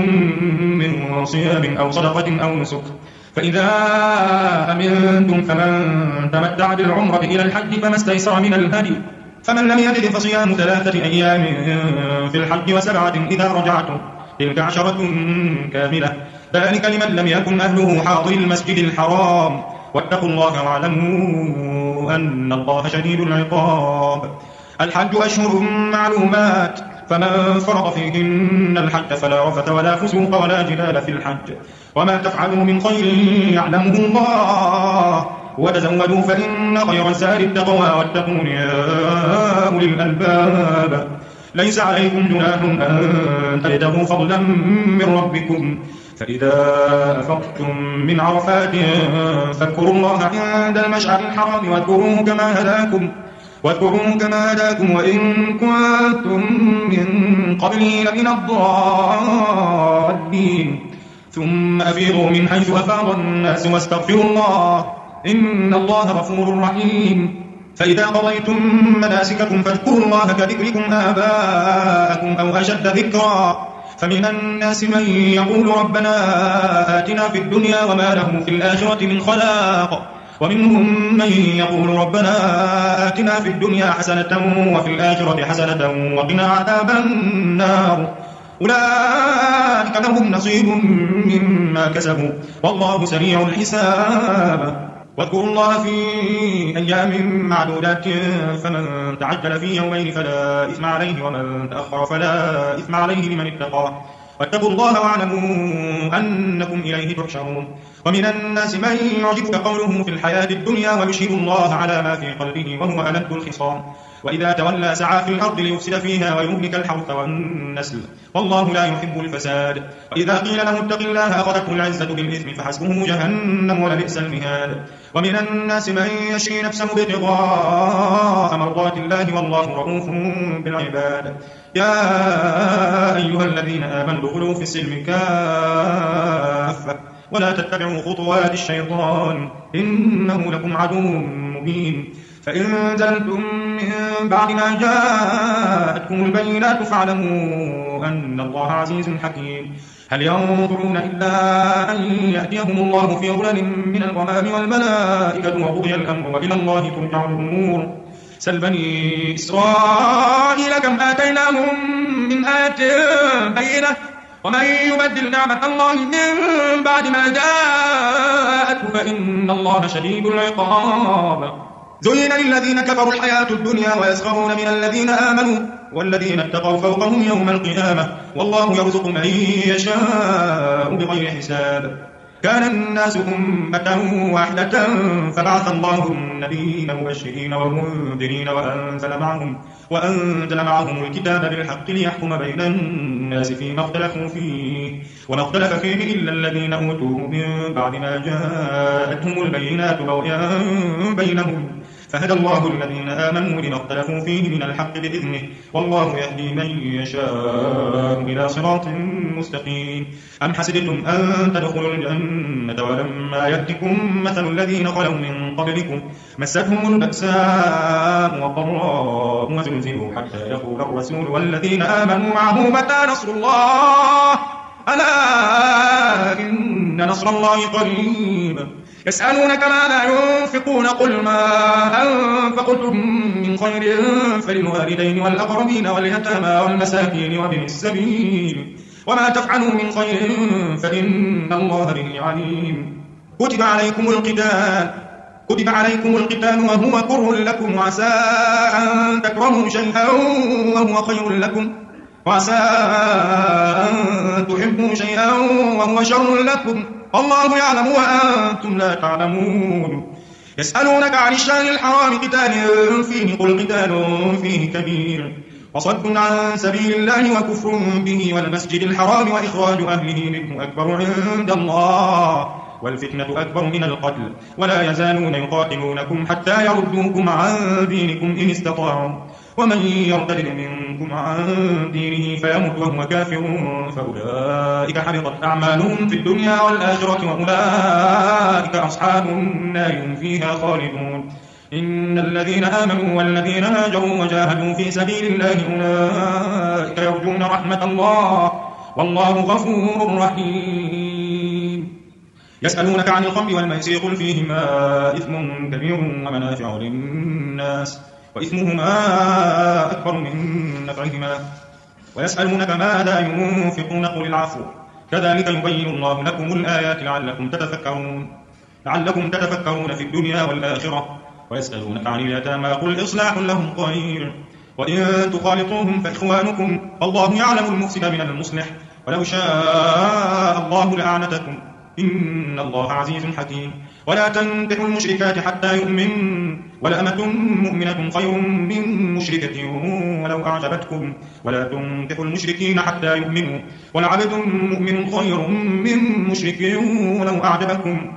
من صيام أو صدقة أو نسك فإذا أمنتم فمن تمتع بالعمرة إلى الحج فما استيسر من الهدي فمن لم يجد فصيام ثلاثة أيام في الحج وسبعة إذا رجعتم تلك عشرة كاملة ذلك لمن لم يكن أهله حاضر المسجد الحرام واتقوا الله واعلموا أن الله شديد العقاب الحج أشهر معلومات فمن فرض فيهن الحج فلا رفث ولا فسوق ولا جدال في الحج وما تفعلوا من خير يعلمه الله وتزودوا فإن خير الزاد التقوى واتقون يا أولي الألباب ليس عليكم جناح أن تبتغوا فضلا من ربكم فإذا أفضتم من عرفات فاذكروا الله عند المشعر الحرام واذكروه كما هداكم واذكروه كما هداكم وإن كنتم من قبله لمن الضالين ثم أفيضوا من حيث أفاض الناس واستغفروا الله إن الله غفور رحيم فإذا قضيتم مناسككم فاذكروا الله كذكركم آباءكم أو أشد ذكرا فمن الناس من يقول ربنا آتنا في الدنيا وما له في الآخرة من خلاق ومنهم من يقول ربنا آتنا في الدنيا حسنة وفي الآخرة حسنة وقنا عذاب النار أولئك لهم نصيب مما كسبوا والله سريع الحساب واذكروا الله في أيام معدودات فمن تعجل في يومين فلا إثم عليه ومن تأخر فلا إثم عليه لمن اتقى واتقوا الله واعلموا أنكم إليه تحشرون ومن الناس من يعجبك قوله في الحياة الدنيا ويشهد الله على ما في قلبه وهو ألد الخصام وإذا تولى سعى في الأرض ليفسد فيها ويهلك الحرث والنسل والله لا يحب الفساد وإذا قيل له اتق الله أخذته العزة بالإثم فحسبه جهنم ولبئس المهاد ومن الناس من يشري نفسه ابتغاء مرضات الله والله رؤوف بالعباد يا أيها الذين آمنوا ادخلوا في السلم كافة ولا تتبعوا خطوات الشيطان إنه لكم عدو مبين فإن زلتم من بعد ما جاءتكم البينات فاعلموا أن الله عزيز حكيم هل ينظرون إلا أن يأتيهم الله في ظلل من الغمام والملائكة وقضي الأمر وإلى الله ترجع الأمور سل بني إسرائيل كم آتيناهم من آية بينة ومن يبدل نعمة الله من بعد ما جاءته فإن الله شديد العقاب زين للذين كفروا الحياة الدنيا ويسخرون من الذين آمنوا والذين اتقوا فوقهم يوم القيامة والله يرزق من يشاء بغير حساب. كان الناس أمة واحدة فبعث الله النبيين مبشرين ومنذرين وأنزل معهم, وأنزل معهم الكتاب بالحق ليحكم بين الناس فيما اختلفوا فيه وما اختلف فيه إلا الذين أوتوه من بعد ما جاءتهم البينات بغيا بينهم فهدى الله الذين آمنوا لما اختلفوا فيه من الحق بإذنه والله يهدي من يشاء إلى صراط مستقيم. أم حسبتم أن تدخلوا الجنة ولما يأتكم مثل الذين خلوا من قبلكم مستهم البأساء والضراء وزلزلوا حتى يقول الرسول والذين آمنوا معه متى نصر الله ألا إن نصر الله قريب. يسألونك ماذا ينفقون قل ما أنفقتم من خير فللوالدين والأقربين واليتامى والمساكين وابن السبيل وما تفعلوا من خير فإن الله به عليم. كتب عليكم القتال كتب عليكم القتال وهو كره لكم وعسى أن تكرهوا شيئا وهو خير لكم وعسى أن تحبوا شيئا وهو شر لكم والله يعلم وأنتم لا تعلمون. يسألونك عن الشهر الحرام قتال فيه قل قتال فيه كبير وصد عن سبيل الله وكفر به والمسجد الحرام وإخراج أهله منه أكبر عند الله والفتنة أكبر من القتل ولا يزالون يقاتلونكم حتى يردوكم عن دينكم إن استطاعوا ومن يرتد منكم عن دينه فيمت وهو كافر فأولئك حبطت أعمالهم في الدنيا والآخرة وأولئك أصحاب النار هم فيها خالدون. إن الذين آمنوا والذين هاجروا وجاهدوا في سبيل الله أولئك يرجون رحمة الله والله غفور رحيم. يسألونك عن الخمر والميسر قل فيهما إثم كبير ومنافع للناس وإثمهما أكبر من نفعهما ويسألونك ماذا ينفقون قل العفو كذلك يبين الله لكم الآيات لعلكم تتفكرون لعلكم تتفكرون في الدنيا والآخرة. ويسألونك عن اليتامى قل إصلاح لهم خير وإن تخالطوهم فإخوانكم والله يعلم المفسد من المصلح ولو شاء الله لأعنتكم إن الله عزيز حكيم. ولا تنكحوا المشركات حتى يؤمن ولأمة مؤمنة خير من مشركة ولو أعجبتكم ولا تنكحوا المشركين حتى يؤمنوا ولعبد مؤمن خير من مشرك ولو أعجبكم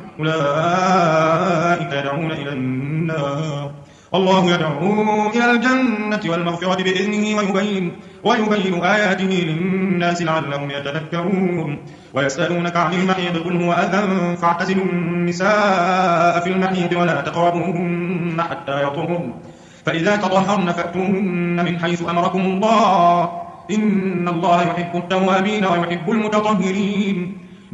أولئك يدعون إلى النار والله يدعو إلى الجنة والمغفرة بإذنه ويبين, ويبين آياته للناس لعلهم يتذكرون. ويسألونك عن المحيض قل هو أذى فاعتزلوا النساء في المحيض ولا تقربوهن حتى يطهرن فإذا تطهرن فأتوهن من حيث أمركم الله إن الله يحب التوابين ويحب المتطهرين.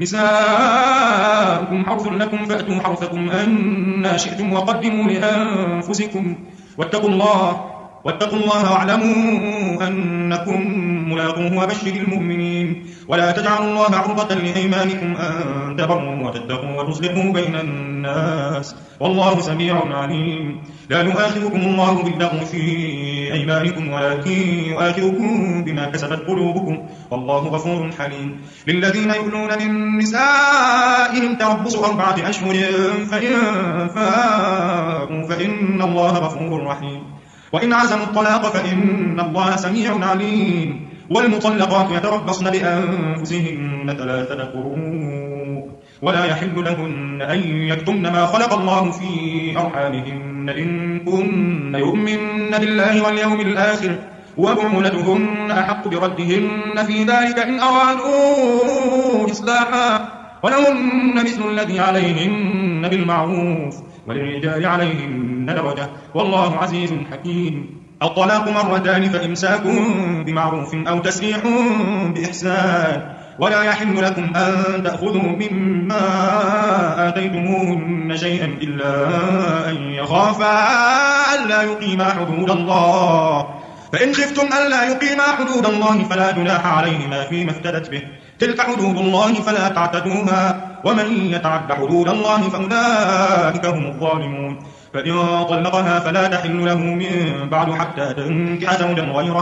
نساؤكم حرث لكم فأتوا حرثكم أن شئتم وقدموا لأنفسكم واتقوا الله واتقوا الله واعلموا أنكم ملاقوه وبشر المؤمنين. ولا تجعلوا الله عرضة لأيمانكم أن تبروا وتتقوا وتصلحوا بين الناس والله سميع عليم. لا يؤاخذكم الله باللغو في أيمانكم ولكن يؤاخذكم بما كسبت قلوبكم والله غفور حليم. للذين يؤلون من نسائهم تربص أربعة أشهر فإن فاءوا فإن الله غفور رحيم. وإن عزموا الطلاق فإن الله سميع عليم. والمطلقات يتربصن بأنفسهن ثلاثة قروء ولا يحل لهن أن يكتمن ما خلق الله في أرحامهن إن كن يؤمن بالله واليوم الآخر وبعولتهن أحق بردهن في ذلك إن أرادوا إصلاحا ولهن مثل الذي عليهن بالمعروف وللرجال عليهن درجة والله عزيز حكيم. الطلاق مرتان فإمساك بمعروف أو تسريح بإحسان ولا يحل لكم أن تأخذوا مما آتيتموهن شيئا إلا أن يخافا ألا يقيما حدود الله فإن خفتم ألا يقيما حدود الله فلا جناح عليهما فيما افتدت به تلك حدود الله فلا تعتدوها ومن يتعد حدود الله فأولئك هم الظالمون. فإن طلقها فلا تحل له من بعد حتى تنكح زوجا غيره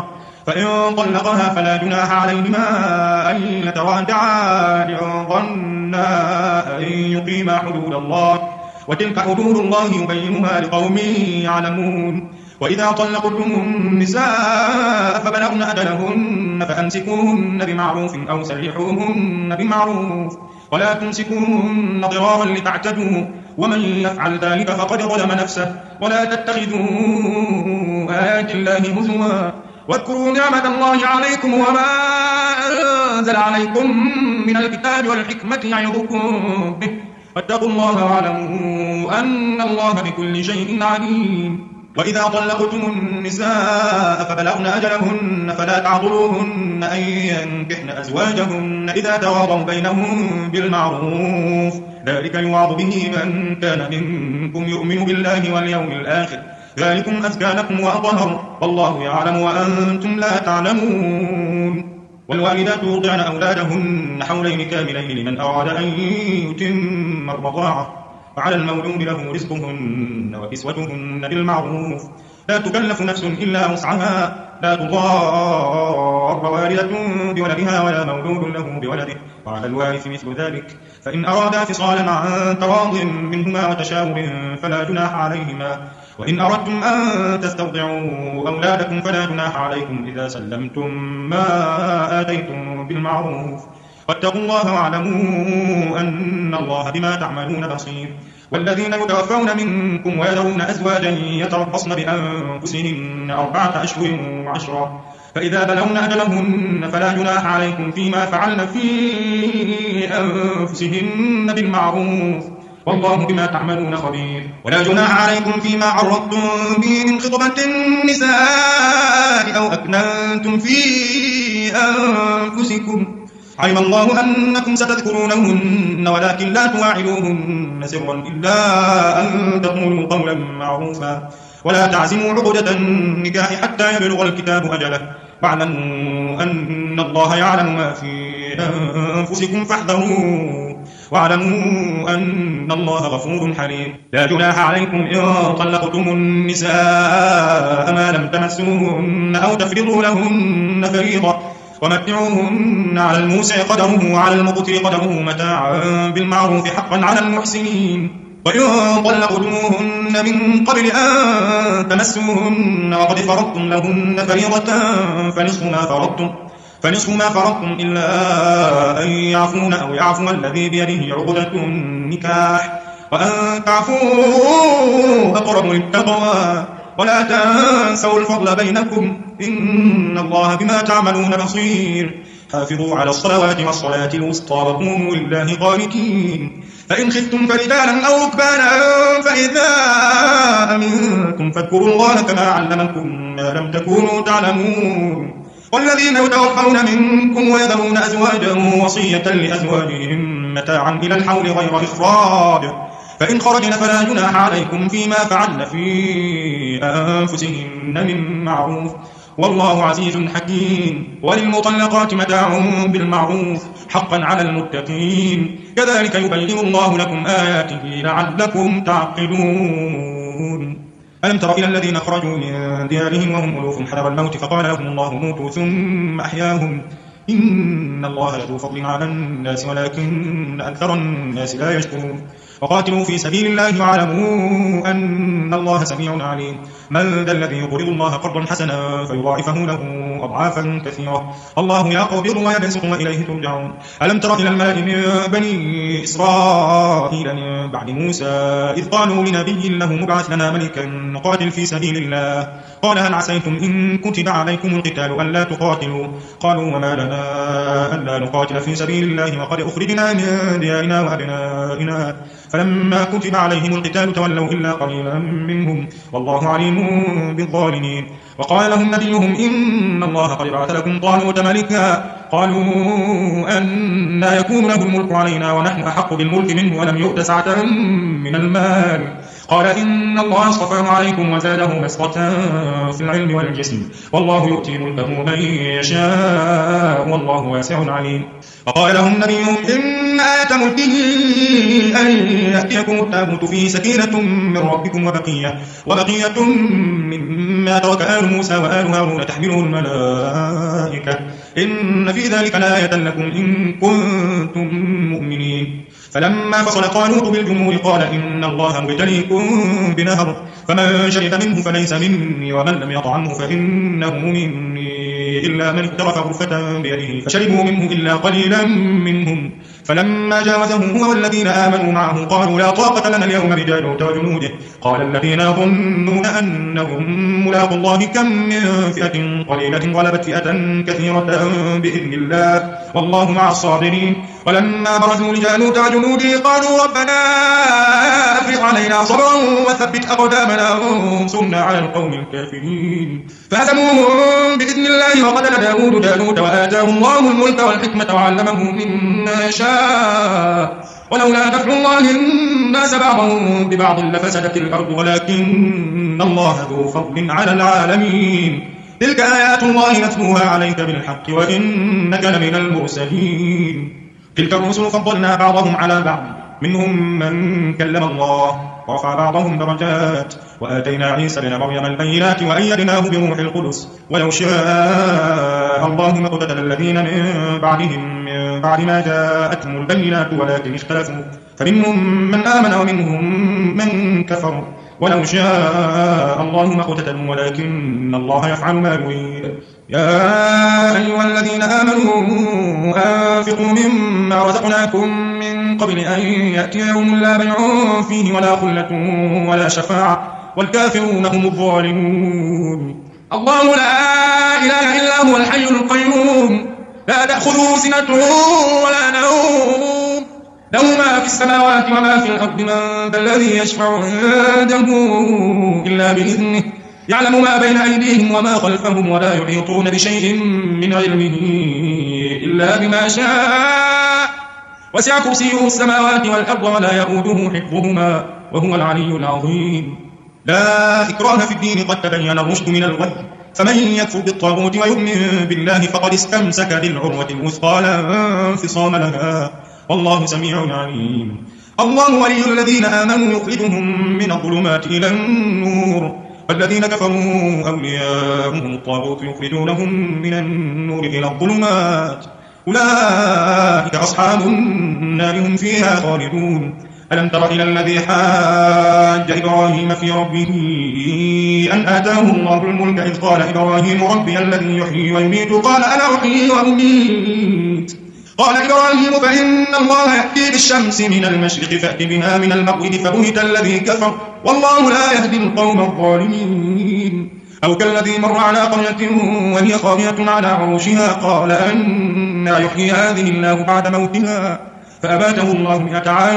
فإن طلقها فلا جناح عليهما أن يتراجعا إن ظنا أن يقيما حدود الله، وتلك حدود الله يبينها لقوم يعلمون. وإذا طلقتم النساء فبلغن أجلهن فأمسكوهن بمعروف أو سرحوهن بمعروف، ولا تمسكوهن ضرارا لتعتدوا، ومن يفعل ذلك فقد ظلم نفسه. ولا تتخذوا آيات الله هزوا، واذكروا نعمة الله عليكم وما أنزل عليكم من الكتاب والحكمة يعظكم به، واتقوا الله واعلموا أن الله بكل شيء عليم. وإذا طلقتم النساء فبلغن أجلهن فلا تعضلوهن أن ينكحن أزواجهن إذا تراضوا بينهم بالمعروف، ذلك يوعظ به من كان منكم يؤمن بالله واليوم الآخر، ذلكم أزكى لكم وأطهر، والله يعلم وأنتم لا تعلمون. والوالدات يرضعن أولادهن حولين كاملين لمن أراد أن يتم الرضاعة، وعلى المولود له رزقهن وكسوتهن بالمعروف، لا تكلف نفس إلا وسعها، لا تضار والدة بولدها ولا مولود له بولده، وعلى الوارث مثل ذلك، فإن أرادا فصالا عن تراض منهما وتشاور فلا جناح عليهما. وإن أردتم أن تسترضعوا أولادكم فلا جناح عليكم إذا سلمتم ما آتيتم بالمعروف، واتقوا الله واعلموا أن الله بما تعملون بصير. والذين يتوفون منكم ويذرون أزواجا يتربصن بأنفسهن أربعة أشهر وعشرا، فإذا بلغن أجلهن فلا جناح عليكم فيما فعلن في أنفسهن بالمعروف، والله بما تعملون خبير. ولا جناح عليكم فيما عرضتم به من خطبة النساء أو أكننتم في أنفسكم، علم الله أنكم ستذكرونهن ولكن لا تواعدوهن سرا إلا أن تقولوا قولا معروفا، ولا تعزموا عقدة النكاح حتى يبلغ الكتاب أجله، واعلموا أن الله يعلم ما في أنفسكم فاحذروه، واعلموا أن الله غفور حليم. لا جناح عليكم إن طلقتم النساء ما لم تمسوهن أو تفرضوا لهن فريضة، ومتعوهن على الموسع قدره وعلى المقتر قدره متاعا بالمعروف حقا على المحسنين. وإن طلقتموهن من قبل أن تمسوهن وقد فرضتم لهن فريضة فنصف ما فرضتم فنصف ما فرضتم إلا أن يعفون أو يعفو الذي بيده عقدة النكاح، وأن تعفوا أقرب للتقوى، ولا تنسوا الفضل بينكم إن الله بما تعملون بصير. حافظوا على الصلوات والصلاة الوسطى وقوموا لله قانتين. فإن خفتم فرجالا أو ركبانا فإذا أمنتم فاذكروا الله كما علمكم ما لم تكونوا تعلمون. والذين يتوفون منكم ويذرون أزواجا وصية لأزواجهم متاعا إلى الحول غير إخراج، فإن خرجن فلا جناح عليكم فيما فعلن في أنفسهن من معروف، والله عزيز حكيم. وللمطلقات متاع بالمعروف حقا على المتقين، كذلك يبين الله لكم آياته لعلكم تعقلون. ألم تر إلى الذين خرجوا من ديارهم وهم ألوف حذر الموت فقال لهم الله موتوا ثم أحياهم، إن الله لذو فضل على الناس ولكن أكثر الناس لا يشكرون. وقاتلوا في سبيل الله واعلموا أن الله سميع عليم. من ذا الذي يقرض الله قرضا حسنا فيضاعفه له أضعافا كثيرة، الله يقبض ويبسط وإليه ترجعون. ألم تر إلى الملأ من بني إسرائيل من بعد موسى إذ قالوا لنبي له مبعث لنا ملكا نقاتل في سبيل الله، قال هل عسيتم إن كتب عليكم القتال ألا تقاتلوا، قالوا وما لنا ألا نقاتل في سبيل الله وقد أخرجنا من ديارنا وأبنائنا، فلما كتب عليهم القتال تولوا إلا قليلا منهم، والله عليم بالظالمين. وقال لهم نبيهم إن الله قد بعث لكم طالوت ملكا، قالوا أنى يكون له الملك علينا ونحن أحق بالملك منه ولم يؤت سعة من المال، قال إن الله اصطفاه عليكم وزاده بسطة في العلم والجسم، والله يؤتي ملكه من يشاء والله واسع عليم. وقال لهم نبيهم إن آية ملكه أن يأتيكم التابوت فيه سكينة من ربكم وبقية, وبقية مما مما ترك آل موسى وآل هارون تحمله الملائكة إن في ذلك لآية لكم إن كنتم مؤمنين. فلما فصل طالوت بالجنود قال إن الله مبتليكم بنهر فمن شرب منه فليس مني ومن لم يطعمه فإنه مني إلا من اغترف غرفة بيده فشربوا منه إلا قليلا منهم. فلما جاوزه هو والذين آمنوا معه قالوا لا طاقة لنا اليوم بجالوت وجنوده قال الذين يظنون أنهم ملاقوا الله كم من فئة قليلة غلبت فئة كثيرة بإذن الله والله مع الصابرين. ولما برزوا لجالوت وجنوده قالوا ربنا أفرغ علينا صبرا وثبت أقدامنا وانصرنا على القوم الكافرين. فهزموهم بإذن الله وقتل داود جالوت وآتاه الله الملك والحكمة وعلمه مما يشاء ولولا دفع الله الناس بعضهم ببعض لفسدت الأرض ولكن الله ذو فضل على العالمين. تلك آيات الله نتلوها عليك بالحق وإنك لمن المرسلين. تلك الرسل فضلنا بعضهم على بعض منهم من كلم الله ورفع بعضهم درجات وآتينا عيسى بن مريم البينات وأيدناه بروح القدس ولو شاء الله ما اقتتل الذين من بعدهم من بعد ما جاءتهم البينات ولكن اختلفوا فمنهم من آمن ومنهم من كفر ولو شاء الله ما اقتتلوا ولكن الله يفعل ما يريد. يا أيها الذين آمنوا أنفقوا مما رزقناكم من قبل أن يأتي يوم لا بيع فيه ولا خلة ولا شفاعة والكافرون هم الظالمون. الله لا إله إلا هو الحي القيوم لا تأخذه سنة ولا نوم له ما في السماوات وما في الأرض من ذا الذي يشفع عنده إلا بإذنه يعلم ما بين أيديهم وما خلفهم ولا يحيطون بشيء من علمه إلا بما شاء وسع كرسيه السماوات والأرض ولا يؤوده حفظهما وهو العلي العظيم. لا إكراه في الدين قد تبين الرشد من الغي فمن يكفر بالطاغوت ويؤمن بالله فقد استمسك بالعروة الوثقى لا انفصام لها والله سميع عليم. الله ولي الذين آمنوا يخرجهم من الظلمات إلى النور والذين كفروا أولياؤهم الطاغوت يخرجونهم من النور إلى الظلمات أولئك أصحاب النار هم فيها خالدون. ألم تر إلى الذي حاج إبراهيم في ربه أن آتاه الله الملك إذ قال إبراهيم ربي الذي يحيي ويميت قال أنا أحيي وأميت قال إبراهيم فإن الله يأتي بالشمس من المشرق فأت بها من المغرب فبهت الذي كفر والله لا يهدي القوم الظالمين. أو كالذي مر على قرية وهي خاوية على عروشها قال أنى يحيي هذه الله بعد موتها فأماته الله مئة عام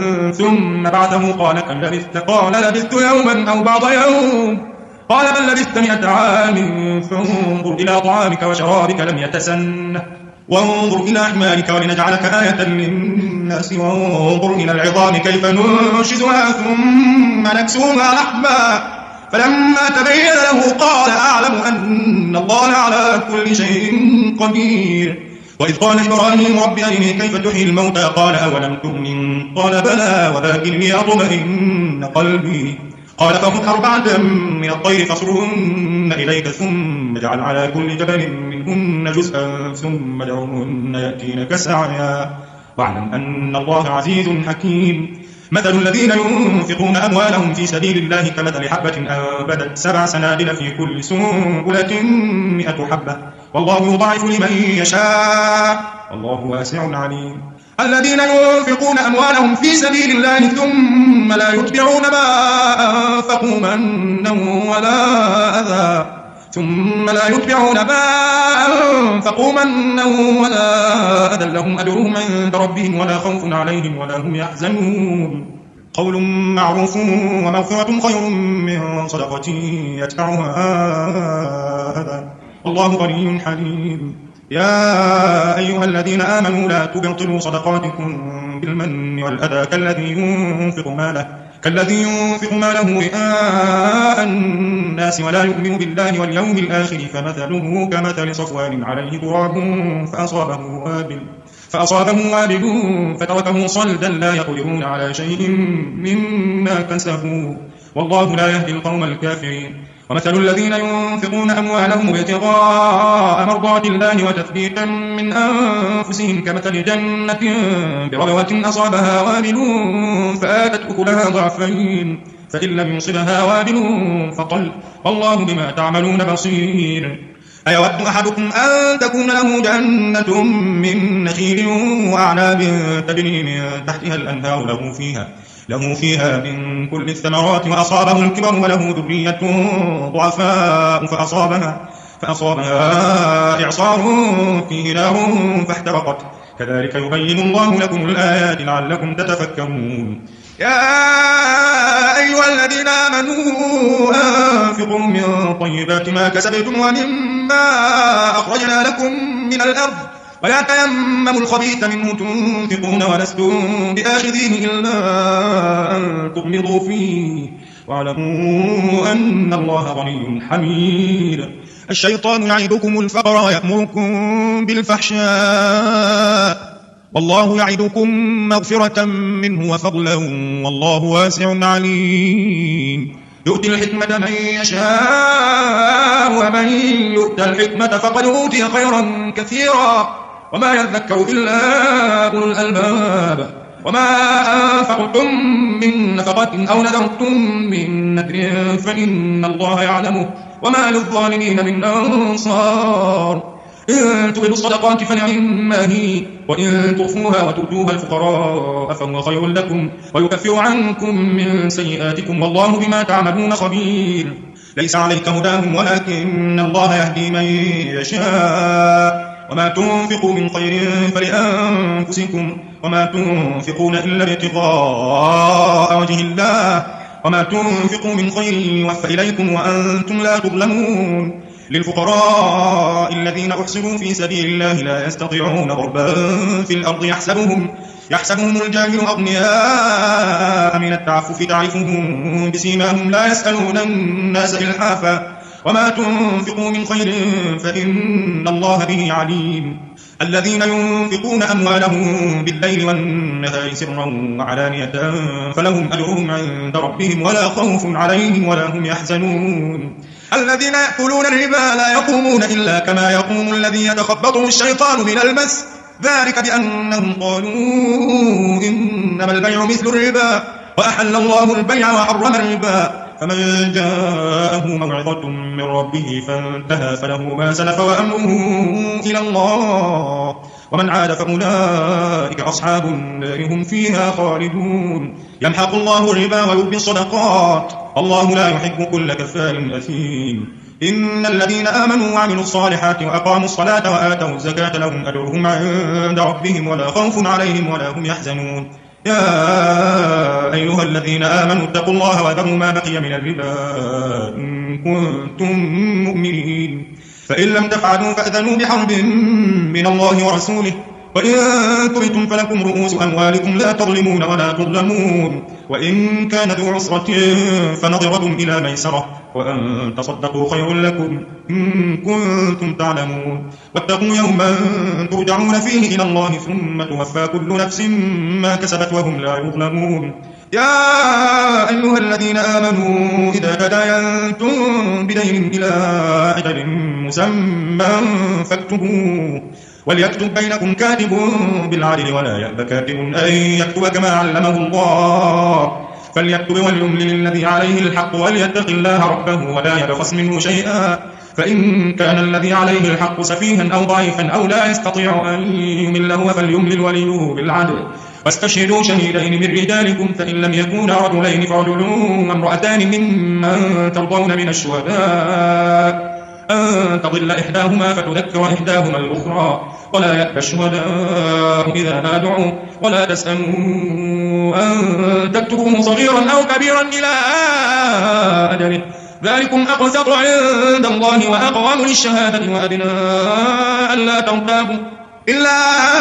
ثم بعثه قال كم لبثت قال لبثت يوما أو بعض يوم قال بل لبثت مئة عام فانظر إلى طعامك وشرابك لم يتسنه وانظر إلى حمارك ولنجعلك آية للناس وانظر إلى العظام كيف ننشزها ثم نكسوها لحما فلما تبين له قال أعلم أن الله على كل شيء قدير. وإذ قال إبراهيم رب أرني كيف تحيي الموتى قال أولم تؤمن قال بلى ولكن ليطمئن قلبي قال فخذ أربعة من الطير فاصرهن إليك ثم اجعل على كل جبل منهن جزءا ثم ادعهن يأتينك سعيا واعلم أن الله عزيز حكيم. مثل الذين ينفقون أموالهم في سبيل الله كمثل حبة أنبتت سبع سنابل في كل سنبلة مئة حبة والله يضاعف لمن يشاء والله واسع عليم. الذين ينفقون أموالهم في سبيل الله ثم لا يتبعون ما أنفقوا منا ولا أذى ثم لا يتبعون ما أنفقوا منا ولا أذى لهم أجرهم عند ربهم ولا خوف عليهم ولا هم يحزنون. قول معروف ومغفرة خير من صدقة يتبعها أذى والله غني حليم. يا أيها الذين آمنوا لا تبطلوا صدقاتكم بالمن والأذى كالذي ينفق ماله كالذي ينفق ماله رئاء الناس ولا يؤمن بالله واليوم الآخر فمثله كمثل صفوان عليه تراب فأصابه وابل فأصابه وابل فتركه صلدا لا يقدرون على شيء مما كسبوا والله لا يهدي القوم الكافرين. ومثل الذين ينفقون أموالهم ابتغاء مرضات الله وتثبيتا من أنفسهم كمثل جنة بربوة أصابها وابل فآتت أكلها ضعفين فإن لم يصبها وابل فطل والله بما تعملون بصير. أيود أحدكم أن تكون له جنة من نخيل وأعناب تجري من تحتها الأنهار له فيها له فيها من كل الثمرات وأصابه الكبر وله ذرية ضعفاء فأصابها فأصابها إعصار فيه نار فاحترقت كذلك يبين الله لكم الآيات لعلكم تتفكرون. يا أيها الذين آمنوا أنفقوا من طيبات ما كسبتم ومما أخرجنا لكم من الأرض ولا تيمموا الخبيث منه تنفقون ولستم بآخذيه إلا أن تغمضوا فيه واعلموا أن الله غني حميد. الشيطان يعدكم الفقر ويأمركم بالفحشاء والله يعدكم مغفرة منه وفضلا والله واسع عليم. يؤتي الحكمة من يشاء ومن يؤت الحكمة فقد أوتي خيرا كثيرا وما يذكر إلا أولو الألباب. وما أنفقتم من نفقة أو نذرتم من نذر فإن الله يعلمه وما للظالمين من أنصار. إن تبدوا الصدقات فنعما هي وإن تخفوها وتؤتوها الفقراء فهو خير لكم ويكفر عنكم من سيئاتكم والله بما تعملون خبير. ليس عليك هداهم ولكن الله يهدي من يشاء وما تنفقوا من خير فلأنفسكم وما تنفقون إلا ابتغاء وجه الله وما تنفقوا من خير يوفى إليكم وأنتم لا تظلمون. للفقراء الذين أحسنوا في سبيل الله لا يستطيعون ضربا في الأرض يحسبهم يحسبهم الجاهل أغنياء من التعفف تعرفهم بسيماهم لا يسألون الناس إلحافا وما تنفقوا من خير فإن الله به عليم. الذين ينفقون أموالهم بالليل والنهار سرا وعلانية فلهم أجرهم عند ربهم ولا خوف عليهم ولا هم يحزنون. الذين يأكلون الربا لا يقومون إلا كما يقوم الذي يتخبطه الشيطان من المس ذلك بأنهم قالوا إنما البيع مثل الربا وأحل الله البيع وحرم الربا فمن جاءه موعظة من ربه فانتهى فله ما سلف وأمره إلى الله ومن عاد فأولئك أصحاب النار هم فيها خالدون. يمحق الله الربا ويربي الصدقات الله لا يحب كل كفار أثيم. إن الذين آمنوا وعملوا الصالحات وأقاموا الصلاة وآتوا الزكاة لهم أجرهم عند ربهم ولا خوف عليهم ولا هم يحزنون. يا أيها الذين آمنوا اتقوا الله وذروا ما بقي من الربا إن كنتم مؤمنين فإن لم تفعلوا فأذنوا بحرب من الله ورسوله وإن تبتم فلكم رؤوس أموالكم لا تظلمون ولا تظلمون وإن كان ذو عسرة فنظرة إلى ميسرة وأن تصدقوا خير لكم إن كنتم تعلمون. واتقوا يوما ترجعون فيه إلى الله ثم توفى كل نفس ما كسبت وهم لا يظلمون. يا أيها الذين آمنوا إذا تداينتم بدين إلى أجل مسمى فاكتبوه وليكتب بينكم كاتب بالعدل ولا يأب كاتب أن يكتب كما علمه الله فليكتب وليملل الذي عليه الحق وليتق الله ربه ولا يبخس منه شيئا فإن كان الذي عليه الحق سفيها أو ضعيفا أو لا يستطيع أن يمله فليملل وليه بالعدل واستشهدوا شهيدين من رجالكم فإن لم يكونا رجلين فرجل وامرأتان ممن ترضون من الشهداء أن تضل إحداهما فتذكر إحداهما الأخرى ولا يأبى الشهداء إذا ما دعوا ولا تسأموا أن تكتبوه صغيرا أو كبيرا إلى أجله ذلكم أقسط عند الله وأقوم للشهادة وأدنى ألا ترتابوا إلا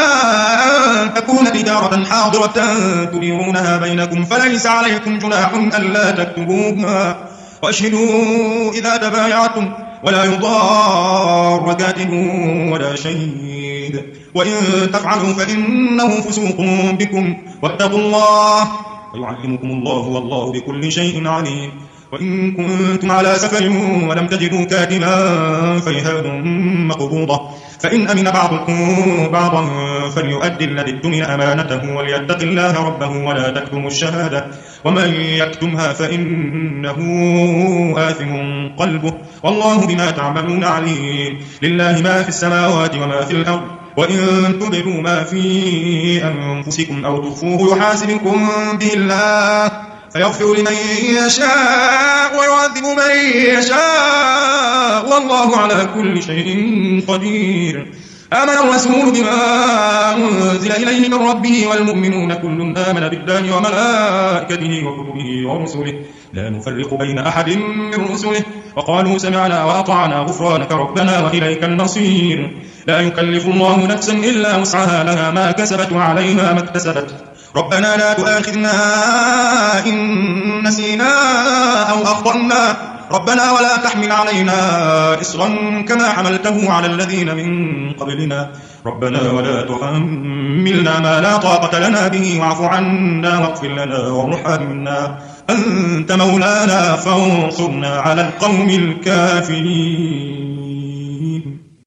أن تكون تجارة حاضرة تديرونها بينكم فليس عليكم جناح ألا تكتبوها وأشهدوا إذا تبايعتم ولا يضار كاتب ولا شهيد وإن تفعلوا فإنه فسوق بكم واتقوا الله ويعلمكم الله والله بكل شيء عليم. وإن كنتم على سفر ولم تجدوا كاتبا فرهان مقبوضة فإن أمن بعضكم بعضا فليؤدي الذي اؤتمن أمانته وليتق الله ربه ولا تكتموا الشهادة ومن يكتمها فإنه آثم قلبه والله بما تعملون عليم. لله ما في السماوات وما في الأرض وإن تبدوا ما في أنفسكم أو تخفوه يحاسبكم به الله فيغفر لمن يشاء ويعذب من يشاء والله على كل شيء قدير. آمن الرسول بما أنزل إليه من ربه والمؤمنون كل آمن بالله وملائكته وكتبه ورسله لا نفرق بين أحد من رسله وقالوا سمعنا وأطعنا غفرانك ربنا وإليك المصير. لا يكلف الله نفسا إلا وسعها لها ما كسبت وعليها ما اكتسبت ربنا لا تؤاخذنا إن نسينا أو أخطأنا ربنا ولا تحمل علينا إصرا كما حملته على الذين من قبلنا ربنا ولا تحملنا ما لا طاقة لنا به واعف عنا واغفر لنا وارحمنا أنت مولانا فانصرنا على القوم الكافرين.